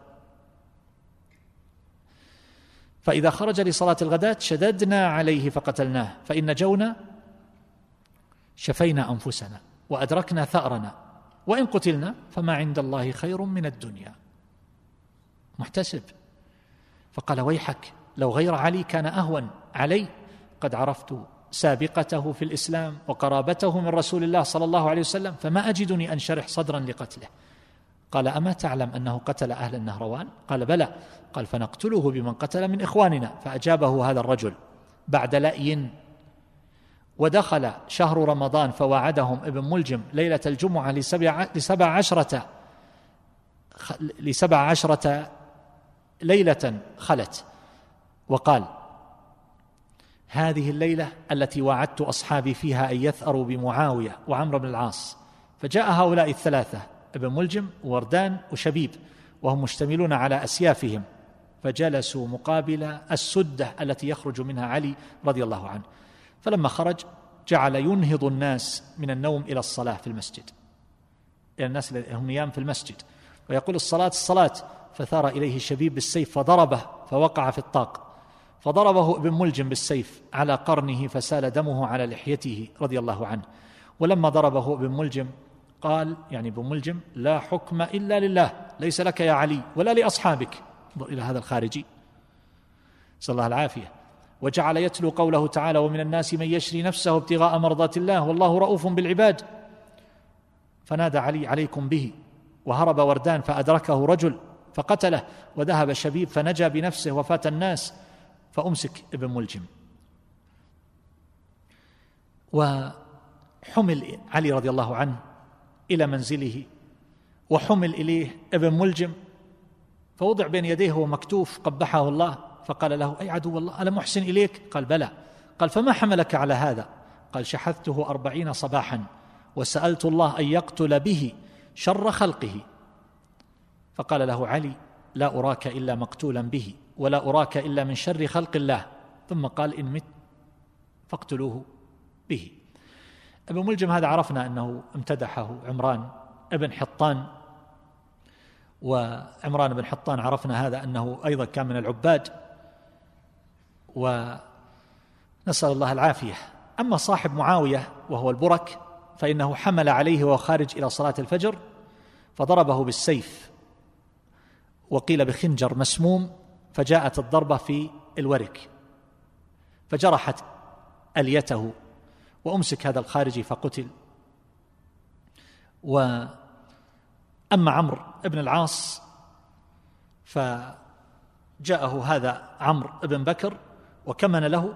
فإذا خرج لصلاة الغداة شددنا عليه فقتلناه، فإن نجونا شفينا أنفسنا وأدركنا ثأرنا، وإن قتلنا فما عند الله خير من الدنيا. محتسب. فقال: ويحك، لو غير علي كان أهون علي، قد عرفت سابقته في الإسلام وقرابته من رسول الله صلى الله عليه وسلم، فما أجدني أنشرح صدرا لقتله. قال: أما تعلم أنه قتل أهل النهروان؟ قال: بلى. قال: فنقتله بمن قتل من إخواننا. فأجابه هذا الرجل بعد لأي. ودخل شهر رمضان فواعدهم ابن ملجم ليلة الجمعة لسبع عشرة ليلة خلت، وقال: هذه الليلة التي وعدت أصحابي فيها أن يثأروا بمعاوية وعمرو بن العاص. فجاء هؤلاء الثلاثة ابن ملجم ووردان وشبيب وهم مشتملون على أسيافهم، فجلسوا مقابل السدة التي يخرج منها علي رضي الله عنه. فلما خرج جعل ينهض الناس من النوم إلى الصلاة في المسجد، إلى الناس هم نيام في المسجد، ويقول: الصلاة الصلاة. فثار إليه شبيب بالسيف فضربه فوقع في الطاق، فضربه ابن ملجم بالسيف على قرنه فسال دمه على لحيته رضي الله عنه. ولما ضربه ابن ملجم قال، يعني ابن ملجم: لا حكم إلا لله، ليس لك يا علي ولا لأصحابك. انظر إلى هذا الخارجي، صلى الله العافية. وجعل يتلو قوله تعالى: ومن الناس من يشري نفسه ابتغاء مرضات الله والله رؤوف بالعباد. فنادى علي: عليكم به. وهرب وردان فأدركه رجل فقتله، وذهب شبيب فنجا بنفسه وفات الناس، فأمسك ابن ملجم. وحمل علي رضي الله عنه إلى منزله، وحمل إليه ابن ملجم، فوضع بين يديه ومكتوف قبحه الله. فقال له: أي عدو الله، ألم أحسن إليك؟ قال: بلى. قال: فما حملك على هذا؟ قال: شحذته 40 صباحا وسألت الله أن يقتل به شر خلقه. فقال له علي: لا أراك إلا مقتولا به، ولا أراك إلا من شر خلق الله. ثم قال: إن مت فاقتلوه به. ابن ملجم هذا عرفنا أنه امتدحه عمران ابن حطان، وعمران بن حطان عرفنا هذا أنه أيضا كان من العباد، ونسأل الله العافية. أما صاحب معاوية وهو البرك فإنه حمل عليه وهو خارج إلى صلاة الفجر فضربه بالسيف، وقيل بخنجر مسموم، فجاءت الضربة في الورك فجرحت أليته، وأمسك هذا الخارجي فقتل. وأما عمرو بن العاص فجاءه هذا عمرو بن بكر وكمن له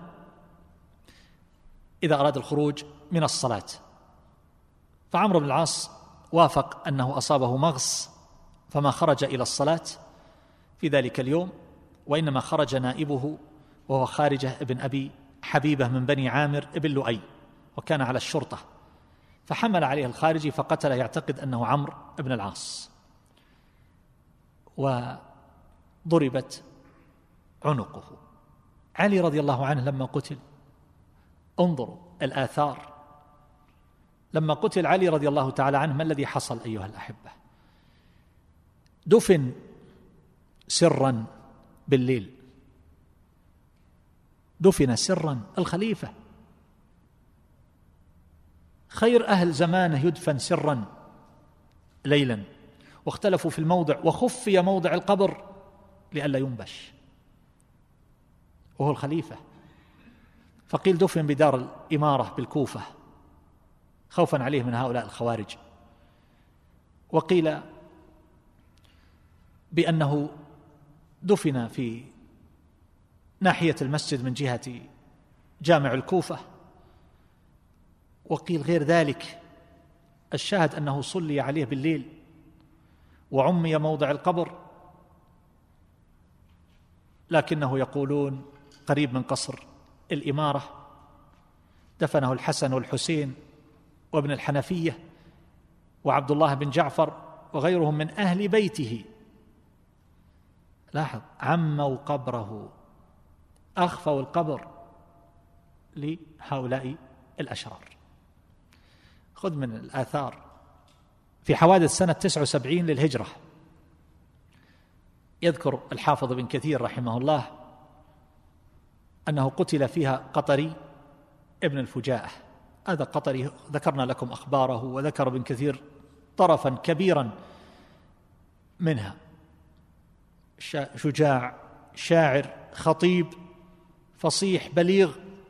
إذا أراد الخروج من الصلاة، فعمرو بن العاص وافق أنه أصابه مغص فما خرج إلى الصلاة في ذلك اليوم، وإنما خرج نائبه وهو خارجة ابن أبي حبيبة من بني عامر ابن لؤي، وكان على الشرطة، فحمل عليه الخارجي فقتله يعتقد أنه عمرو بن العاص، وضربت عنقه. علي رضي الله عنه لما قتل، انظروا الآثار، لما قتل علي رضي الله تعالى عنه ما الذي حصل أيها الأحبة؟ دفن سرا بالليل، دفن سرا، الخليفة خير أهل زمانه يدفن سرا ليلا، واختلفوا في الموضع، وخفي موضع القبر لئلا ينبش، وهو الخليفة. فقيل دفن بدار الإمارة بالكوفة خوفا عليه من هؤلاء الخوارج، وقيل بأنه دفن في ناحية المسجد من جهة جامع الكوفة، وقيل غير ذلك. الشاهد أنه صلي عليه بالليل وعمي موضع القبر، لكنه يقولون قريب من قصر الإمارة، دفنه الحسن والحسين وابن الحنفية وعبد الله بن جعفر وغيرهم من أهل بيته. لاحظ، عموا قبره، أخفوا القبر لهؤلاء الأشرار. خذ من الآثار في حوادث سنة 79 للهجرة، يذكر الحافظ ابن كثير رحمه الله أنه قتل فيها قطري ابن الفجاءة. هذا قطري ذكرنا لكم أخباره، وذكر ابن كثير طرفا كبيرا منها. شجاع، شاعر، خطيب، فصيح، بليغ،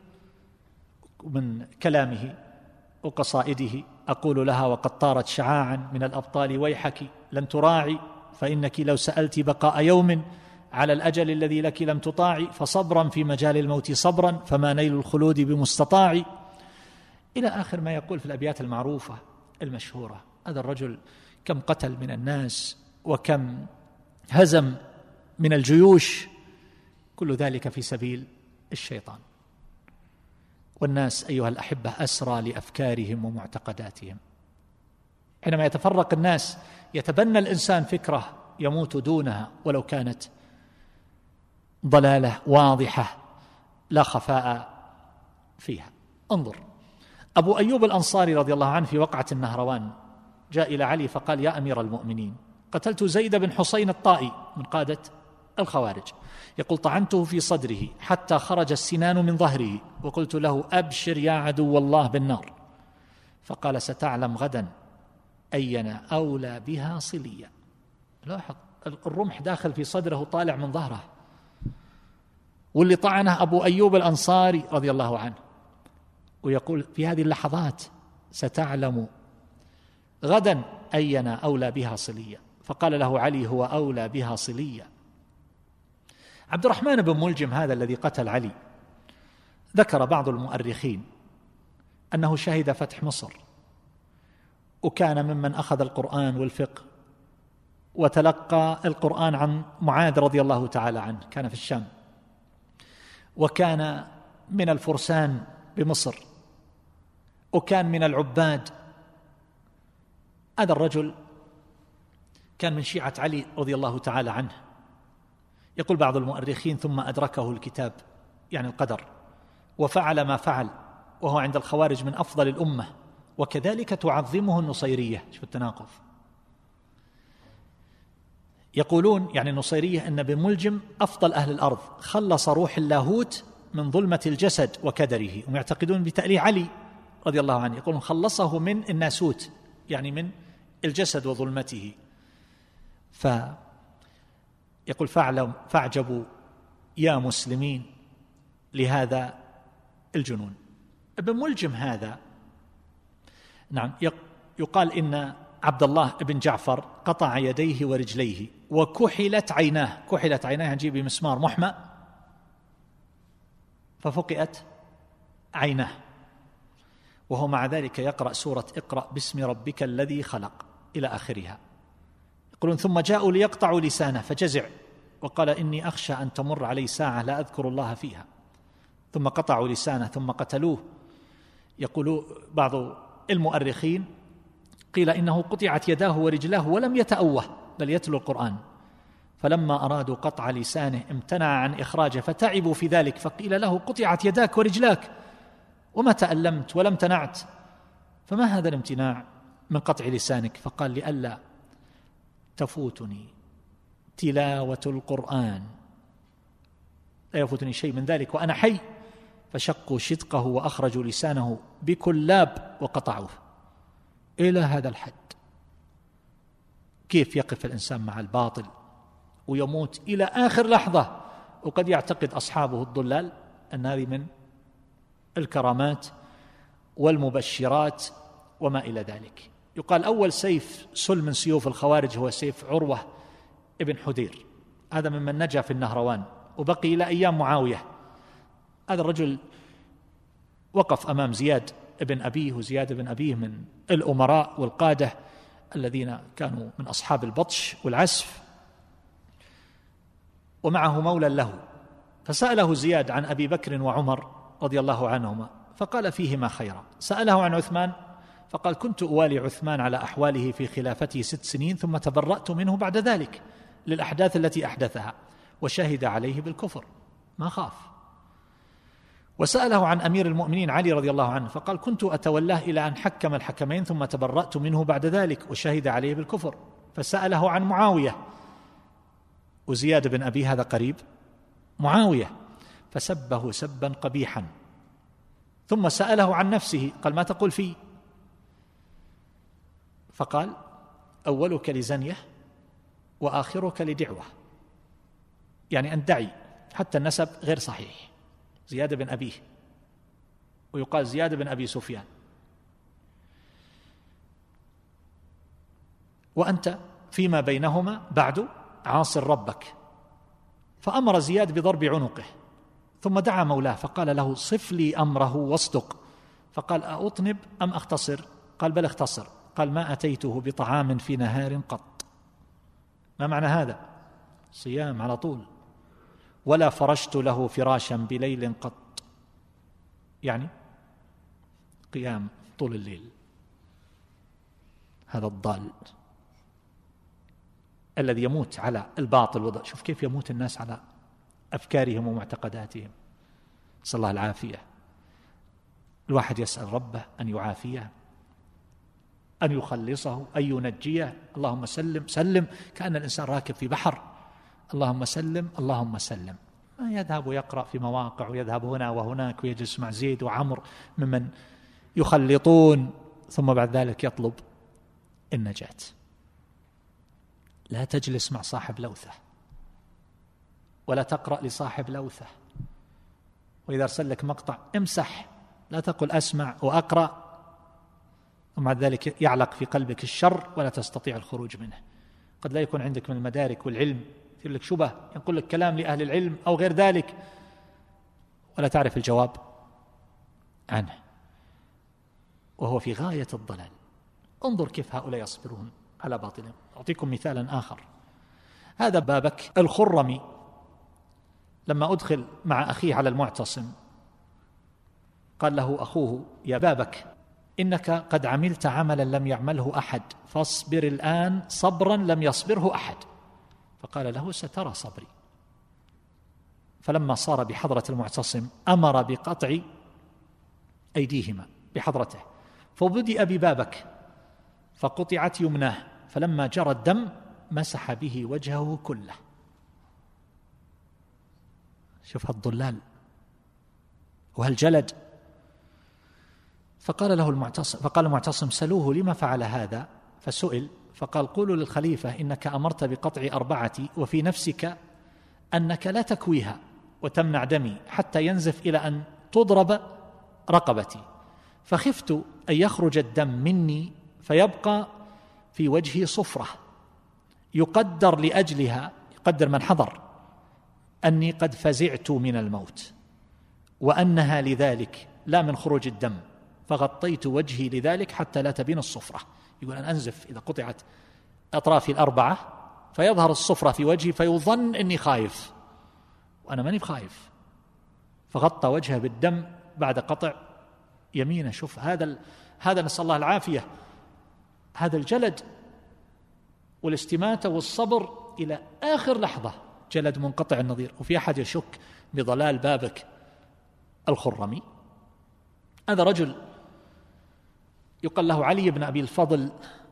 من كلامه وقصائده أقول لها وقد طارت شعاعا من الأبطال ويحك لن تراعي، فإنك لو سألت بقاء يوم على الأجل الذي لك لم تطاعي، فصبرا في مجال الموت صبرا، فما نيل الخلود بمستطاع، إلى آخر ما يقول في الأبيات المعروفة المشهورة. هذا الرجل كم قتل من الناس وكم هزم من الجيوش، كل ذلك في سبيل الشيطان. والناس أيها الأحبة أسرى لأفكارهم ومعتقداتهم. حينما يتفرق الناس يتبنى الإنسان فكرة يموت دونها ولو كانت ضلالة واضحة لا خفاء فيها. انظر، أبو أيوب الأنصاري رضي الله عنه في وقعة النهروان جاء إلى علي فقال: يا أمير المؤمنين، قتلت زيد بن حسين الطائي من قادة الخوارج، يقول: طعنته في صدره حتى خرج السنان من ظهره، وقلت له: أبشر يا عدو الله بالنار. فقال: ستعلم غدا أينا أولى بها صليا. لاحظ، الرمح داخل في صدره طالع من ظهره، واللي طعنه أبو أيوب الأنصاري رضي الله عنه. ويقول في هذه اللحظات: ستعلم غدا أينا أولى بها صليا. فقال له علي: هو أولى بها صليا. عبد الرحمن بن ملجم هذا الذي قتل علي، ذكر بعض المؤرخين أنه شهد فتح مصر، وكان ممن أخذ القرآن والفقه وتلقى القرآن عن معاذ رضي الله تعالى عنه، كان في الشام، وكان من الفرسان بمصر، وكان من العباد. هذا الرجل كان من شيعة علي رضي الله تعالى عنه. يقول بعض المؤرخين: ثم أدركه الكتاب، يعني القدر، وفعل ما فعل، وهو عند الخوارج من أفضل الأمة، وكذلك تعظمه النصيرية. شوف التناقض. يقولون يعني النصيرية أن بن ملجم أفضل أهل الأرض، خلص روح اللاهوت من ظلمة الجسد وكدره، ويعتقدون بتأليه علي رضي الله عنه، يقولون خلصه من الناسوت، يعني من الجسد وظلمته. يقول: فاعجبوا يا مسلمين لهذا الجنون. ابن ملجم هذا، نعم، يقال إن عبد الله بن جعفر قطع يديه ورجليه وكحلت عيناه. كحلت عيناه يعني بمسمار محمى ففقئت عيناه، وهو مع ذلك يقرأ سورة اقرأ باسم ربك الذي خلق إلى آخرها. يقولون: ثم جاءوا ليقطعوا لسانه فجزع وقال: إني أخشى أن تمر علي ساعة لا أذكر الله فيها. ثم قطعوا لسانه ثم قتلوه. يقول بعض المؤرخين: قيل إنه قطعت يداه ورجلاه ولم يتأوه بل يتلو القرآن، فلما أرادوا قطع لسانه امتنع عن إخراجه فتعبوا في ذلك، فقيل له: قطعت يداك ورجلاك وما تألمت ولا امتنعت، فما هذا الامتناع من قطع لسانك؟ فقال: لئلا تفوتني تلاوة القرآن، لا يفوتني شيء من ذلك وأنا حي. فشقوا شدقه وأخرجوا لسانه بكلاب وقطعوه. إلى هذا الحد كيف يقف الإنسان مع الباطل ويموت إلى آخر لحظة؟ وقد يعتقد أصحابه الضلال أن هذه من الكرامات والمبشرات وما إلى ذلك. يقال أول سيف سل من سيوف الخوارج هو سيف عروة ابن حدير، هذا ممن نجا في النهروان وبقي إلى أيام معاوية. هذا الرجل وقف أمام زياد ابن أبيه، وزياد ابن أبيه من الأمراء والقادة الذين كانوا من أصحاب البطش والعسف، ومعه مولى له، فسأله زياد عن أبي بكر وعمر رضي الله عنهما فقال فيهما خيرا. سأله عن عثمان فقال كنت أوالي عثمان على أحواله في خلافته 6 سنين ثم تبرأت منه بعد ذلك للأحداث التي أحدثها، وشهد عليه بالكفر ما خاف. وسأله عن أمير المؤمنين علي رضي الله عنه فقال كنت أتولاه إلى أن حكم الحكمين ثم تبرأت منه بعد ذلك، وشهد عليه بالكفر. فسأله عن معاوية، وزياد بن أبي هذا قريب معاوية، فسبه سبا قبيحا. ثم سأله عن نفسه قال ما تقول فيه؟ فقال أولك لزنية وآخرك لدعوة، يعني أن دعي، حتى النسب غير صحيح، زياد بن أبيه، ويقال زياد بن أبي سفيان، وأنت فيما بينهما بعد عاصر ربك. فأمر زياد بضرب عنقه، ثم دعا مولاه فقال له صف لي أمره واصدق. فقال أطنب أم أختصر؟ قال بل اختصر. قال ما أتيته بطعام في نهار قط. ما معنى هذا؟ صيام على طول. ولا فرشت له فراشا بليل قط، يعني قيام طول الليل. هذا الضال الذي يموت على الباطل. شوف كيف يموت الناس على أفكارهم ومعتقداتهم، نسأل الله العافية. الواحد يسأل ربه أن يعافيه، أن يخلصه، أن ينجيه. اللهم سلم سلم، كأن الإنسان راكب في بحر، اللهم سلم اللهم سلم. ما يذهب ويقرأ في مواقع ويذهب هنا وهناك ويجلس مع زيد وعمر ممن يخلطون، ثم بعد ذلك يطلب النجاة. لا تجلس مع صاحب لوثة، ولا تقرأ لصاحب لوثة. وإذا أرسل لك مقطع امسح، لا تقل أسمع وأقرأ ومع ذلك يعلق في قلبك الشر ولا تستطيع الخروج منه. قد لا يكون عندك من المدارك والعلم، يقول لك شبه، يقول لك كلام لأهل العلم أو غير ذلك، ولا تعرف الجواب عنه، وهو في غاية الضلال. انظر كيف هؤلاء يصبرون على باطلهم. أعطيكم مثالا آخر. هذا بابك الخرمي لما أدخل مع أخيه على المعتصم قال له أخوه يا بابك إنك قد عملت عملا لم يعمله أحد، فاصبر الآن صبرا لم يصبره أحد. فقال له سترى صبري. فلما صار بحضرة المعتصم أمر بقطع أيديهما بحضرته، فبدأ ببابك فقطعت يمناه، فلما جرى الدم مسح به وجهه كله. شوف هالضلال وهالجلد. فقال المعتصم سلوه لما فعل هذا؟ فسئل فقال قولوا للخليفة إنك أمرت بقطع 4 وفي نفسك أنك لا تكويها وتمنع دمي حتى ينزف إلى أن تضرب رقبتي، فخفت أن يخرج الدم مني فيبقى في وجهي صفرة يقدر لأجلها، يقدر من حضر، أني قد فزعت من الموت، وأنها لذلك لا من خروج الدم، فغطيت وجهي لذلك حتى لا تبين الصفرة. يقول أن أنزف إذا قطعت أطرافي 4 فيظهر الصفرة في وجهي فيظن أني خايف، وأنا ماني بخايف. فغطى وجهه بالدم بعد قطع يمينه. شوف هذا نسأل الله العافية، هذا الجلد والاستماتة والصبر إلى آخر لحظة، جلد منقطع النظير. وفي أحد يشك بضلال بابك الخرمي؟ هذا رجل يقال له علي بن أبي الفضل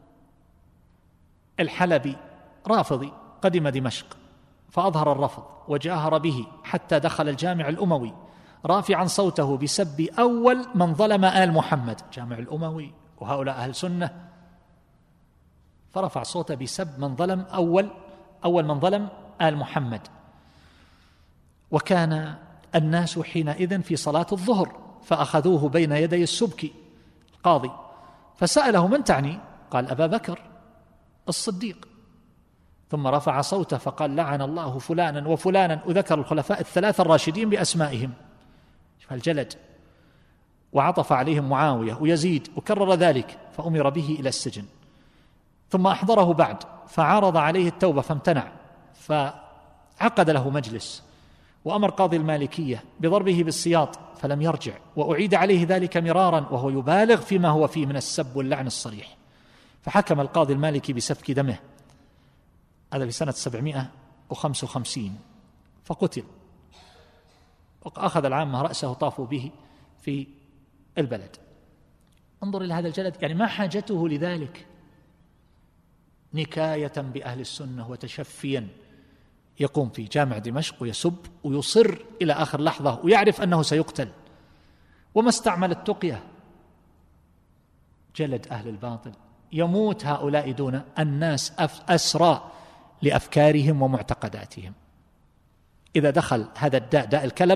الحلبي، رافضي، قدم دمشق فأظهر الرفض وجاهر به حتى دخل الجامع الأموي رافعا صوته بسب أول من ظلم آل محمد. جامع الأموي وهؤلاء أهل سنة، فرفع صوته بسب من ظلم أول من ظلم آل محمد. وكان الناس حينئذ في صلاة الظهر فأخذوه بين يدي السبكي القاضي فسأله من تعني؟ قال أبا بكر الصديق. ثم رفع صوته فقال لعن الله فلانا وفلانا، وذكر الخلفاء 3 الراشدين بأسمائهم. فالجلد. وعطف عليهم معاوية ويزيد وكرر ذلك، فأمر به إلى السجن. ثم أحضره بعد فعرض عليه التوبة فامتنع، عقد له مجلس وأمر قاضي المالكية بضربه بالسياط فلم يرجع، وأعيد عليه ذلك مرارا وهو يبالغ فيما هو فيه من السب واللعن الصريح، فحكم القاضي المالكي بسفك دمه، هذا في سنة 755، فقتل، وأخذ العامة رأسه طافوا به في البلد. انظر إلى هذا الجلد، يعني ما حاجته لذلك؟ نكاية بأهل السنة وتشفيا يقوم في جامع دمشق ويسب ويصر إلى آخر لحظة ويعرف أنه سيقتل، وما استعمل التقية، جلد أهل الباطل. يموت هؤلاء دون الناس أسرى لأفكارهم ومعتقداتهم. إذا دخل هذا الداء، داء الكلب،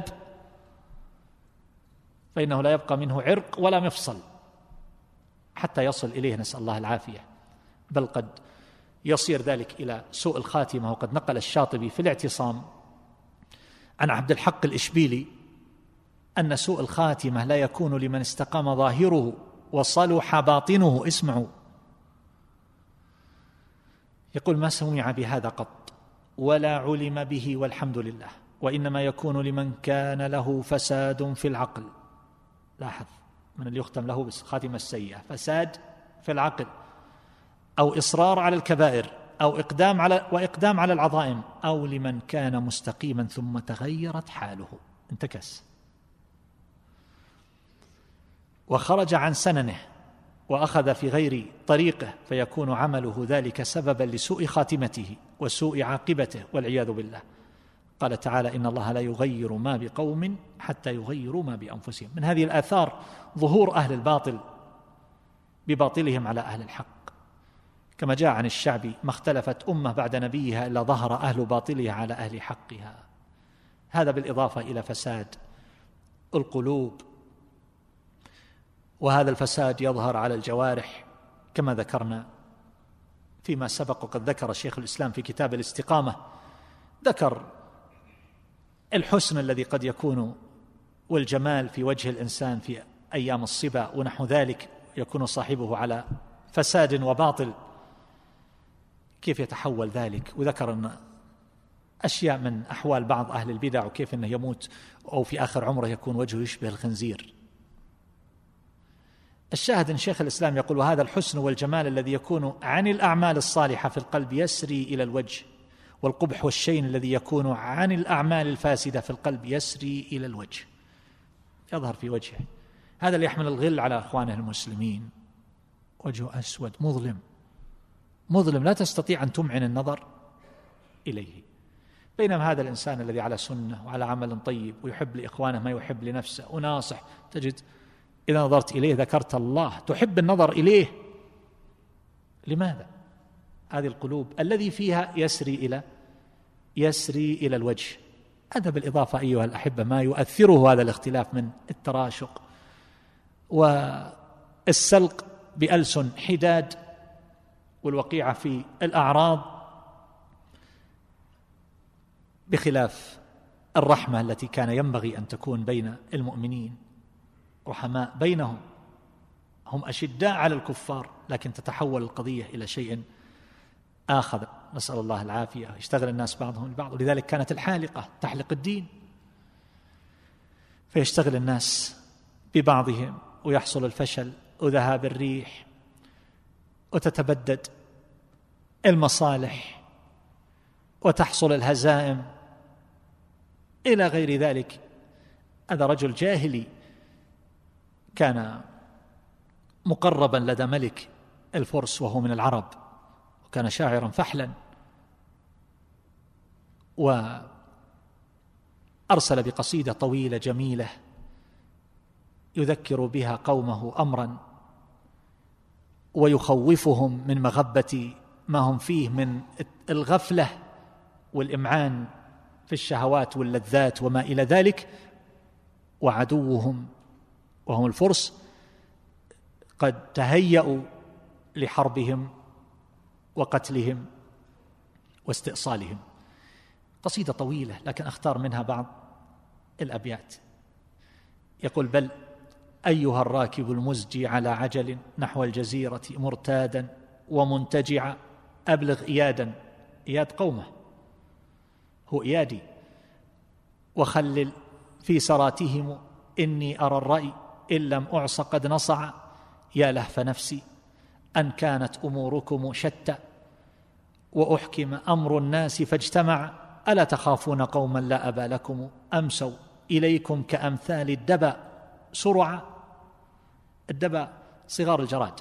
فإنه لا يبقى منه عرق ولا مفصل حتى يصل إليه، نسأل الله العافية، بل قد يصير ذلك إلى سوء الخاتمة. وقد نقل الشاطبي في الاعتصام عن عبد الحق الإشبيلي أن سوء الخاتمة لا يكون لمن استقام ظاهره وصلح باطنه. اسمعوا، يقول: ما سمع بهذا قط ولا علم به والحمد لله، وإنما يكون لمن كان له فساد في العقل. لاحظ، من اللي يختم له بالخاتمة السيئة فساد في العقل، أو إصرار على الكبائر، أو إقدام على العظائم، أو لمن كان مستقيما ثم تغيرت حاله، انتكس وخرج عن سننه وأخذ في غير طريقه، فيكون عمله ذلك سببا لسوء خاتمته وسوء عاقبته والعياذ بالله. قال تعالى: إن الله لا يغير ما بقوم حتى يغيروا ما بأنفسهم. من هذه الآثار ظهور أهل الباطل بباطلهم على أهل الحق، كما جاء عن الشعبي: ما اختلفت أمة بعد نبيها إلا ظهر أهل باطلها على أهل حقها. هذا بالإضافة إلى فساد القلوب، وهذا الفساد يظهر على الجوارح كما ذكرنا فيما سبق. وقد ذكر شيخ الإسلام في كتاب الاستقامة، ذكر الحسن الذي قد يكون والجمال في وجه الإنسان في أيام الصبا ونحو ذلك، يكون صاحبه على فساد وباطل، كيف يتحول ذلك. وذكر أن أشياء من أحوال بعض أهل البدع، وكيف أنه يموت أو في آخر عمره يكون وجهه يشبه الخنزير. الشاهد أن شيخ الإسلام يقول: وهذا الحسن والجمال الذي يكون عن الأعمال الصالحة في القلب يسري إلى الوجه، والقبح والشين الذي يكون عن الأعمال الفاسدة في القلب يسري إلى الوجه، يظهر في وجهه. هذا اللي يحمل الغل على أخوانه المسلمين، وجهه أسود مظلم لا تستطيع أن تمعن النظر إليه. بينما هذا الإنسان الذي على سنة وعلى عمل طيب ويحب لإخوانه ما يحب لنفسه وناصح، تجد إذا نظرت إليه ذكرت الله، تحب النظر إليه. لماذا؟ هذه القلوب الذي فيها يسري إلى الوجه. هذا بالإضافة أيها الأحبة ما يؤثره هذا الاختلاف من التراشق والسلق بألسن حداد والوقيعة في الأعراض، بخلاف الرحمة التي كان ينبغي أن تكون بين المؤمنين، رحماء بينهم، هم أشداء على الكفار، لكن تتحول القضية إلى شيء آخر، نسأل الله العافية. يشتغل الناس بعضهم البعض، ولذلك كانت الحالقة تحلق الدين، فيشتغل الناس ببعضهم ويحصل الفشل وذهاب الريح وتتبدد المصالح وتحصل الهزائم إلى غير ذلك. هذا رجل جاهلي كان مقربا لدى ملك الفرس وهو من العرب، وكان شاعرا فحلا، وأرسل بقصيدة طويلة جميلة يذكر بها قومه أمرا ويخوفهم من مغبة ما هم فيه من الغفلة والإمعان في الشهوات واللذات وما إلى ذلك. وعدوهم وهم الفرس قد تهيأوا لحربهم وقتلهم واستئصالهم. قصيدة طويلة لكن أختار منها بعض الأبيات. يقول: بل أيها الراكب المزجي على عجل نحو الجزيرة مرتادا ومنتجعا، أبلغ إيادا، إياد قومه، هو إيادي وخلل في سراتهم إني أرى الرأي إن لم أعص قد نصع يا لهف نفسي أن كانت أموركم شتى وأحكم أمر الناس فاجتمع ألا تخافون قوما لا أبا لكم أمسوا إليكم كأمثال الدبا سرعا. الدبا صغار الجراد.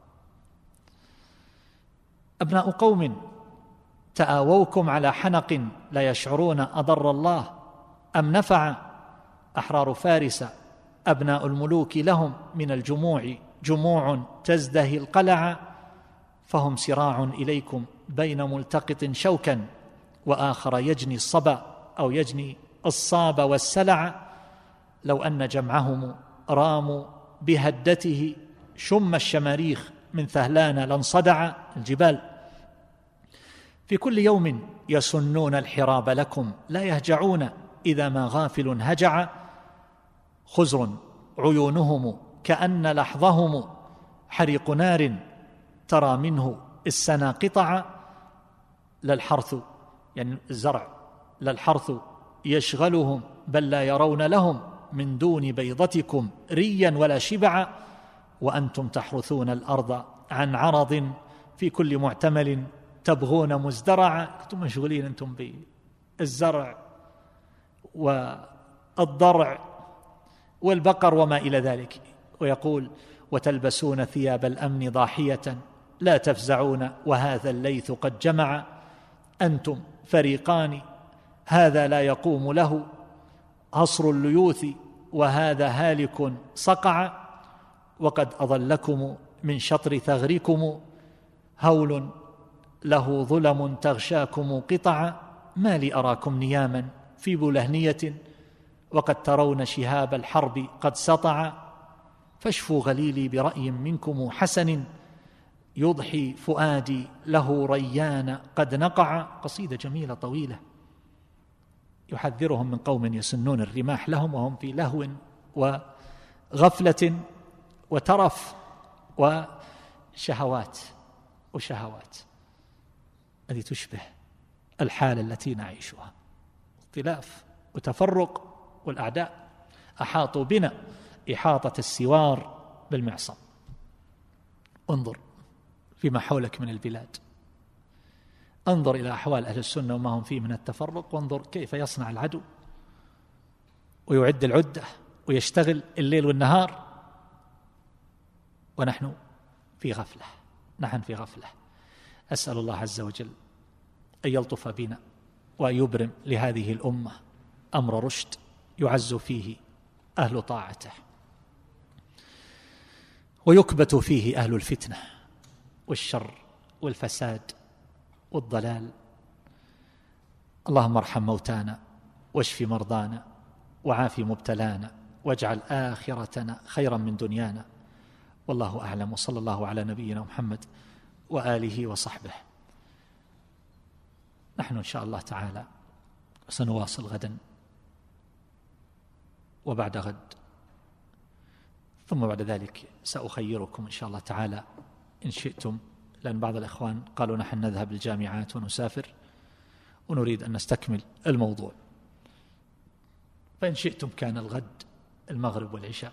أبناء قوم تآووكم على حنق لا يشعرون أضر الله أم نفع. أحرار فارس أبناء الملوك لهم من الجموع جموع تزدهي القلع فهم سراع إليكم بين ملتقط شوكا وآخر يجني الصبا أو يجني الصاب والسلع. لو أن جمعهم راموا بهدته شم الشماريخ من ثهلان لانصدع الجبال. في كل يوم يسنون الحراب لكم لا يهجعون إذا ما غافل هجع. خزر عيونهم كأن لحظهم حريق نار ترى منه السنا قطع. لا الحرث يعني الزرع لا الحرث يشغلهم بل لا يرون لهم من دون بيضتكم ريا ولا شبعا. وأنتم تحرثون الأرض عن عرض في كل معتمل تبغون مزدرعا. كنتم مشغولين أنتم بالزرع والضرع والبقر وما إلى ذلك. ويقول وتلبسون ثياب الأمن ضاحية لا تفزعون وهذا الليث قد جمع. أنتم فريقان هذا لا يقوم له عصر الليوث وهذا هالك صقع. وقد أضلكم من شطر ثغركم هول له ظلم تغشاكم قطع. ما لي أراكم نياما في بلهنية وقد ترون شهاب الحرب قد سطع. فاشفوا غليلي برأي منكم حسن يضحي فؤادي له ريان قد نقع. قصيدة جميلة طويلة يحذرهم من قوم يسنون الرماح لهم وهم في لهو وغفلة وترف وشهوات هذه تشبه الحالة التي نعيشها. اختلاف وتفرق والأعداء أحاطوا بنا إحاطة السوار بالمعصم. انظر فيما حولك من البلاد، انظر إلى أحوال أهل السنة وما هم فيه من التفرق، وانظر كيف يصنع العدو ويعد العدة ويشتغل الليل والنهار ونحن في غفلة. أسأل الله عز وجل أن يلطف بنا وأن يبرم لهذه الأمة أمر رشد يعز فيه أهل طاعته ويكبت فيه أهل الفتنة والشر والفساد والضلال. اللهم ارحم موتانا واشف مرضانا وعاف مبتلانا واجعل آخرتنا خيرا من دنيانا. والله أعلم، وصلى الله على نبينا محمد وآله وصحبه. نحن إن شاء الله تعالى سنواصل غدا وبعد غد، ثم بعد ذلك سأخيركم إن شاء الله تعالى إن شئتم، لأن بعض الإخوان قالوا نحن نذهب للجامعات ونسافر ونريد أن نستكمل الموضوع، فإن شئتم كان الغد المغرب والعشاء،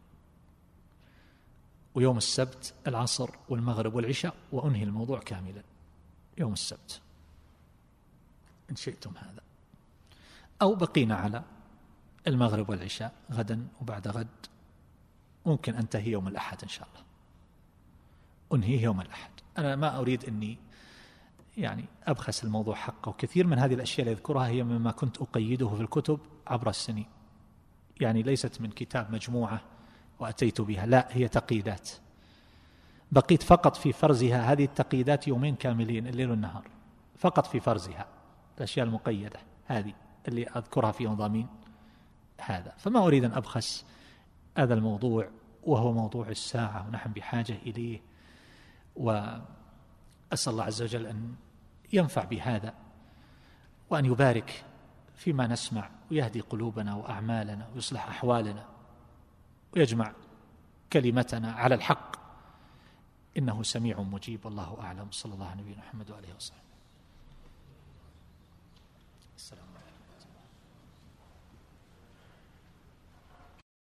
ويوم السبت العصر والمغرب والعشاء، وأنهي الموضوع كاملا يوم السبت إن شئتم هذا، أو بقينا على المغرب والعشاء غدا وبعد غد. ممكن أنتهي يوم الأحد إن شاء الله، أنهيه يوم الأحد. أنا ما أريد أني أبخس الموضوع حقه، وكثير من هذه الأشياء اللي أذكرها هي مما كنت أقيده في الكتب عبر السنين، ليست من كتاب مجموعة وأتيت بها، لا، هي تقييدات بقيت فقط في فرزها. هذه التقييدات يومين كاملين الليل والنهار فقط في فرزها، الأشياء المقيدة هذه اللي أذكرها في مضامين هذا. فما أريد أن أبخس هذا الموضوع، وهو موضوع الساعة ونحن بحاجة إليه، وأسأل الله عز وجل أن ينفع بهذا وأن يبارك فيما نسمع ويهدي قلوبنا وأعمالنا ويصلح أحوالنا ويجمع كلمتنا على الحق، إنه سميع مجيب. والله أعلم. صلى الله على نبينا محمد وآله وصحبه. السلام.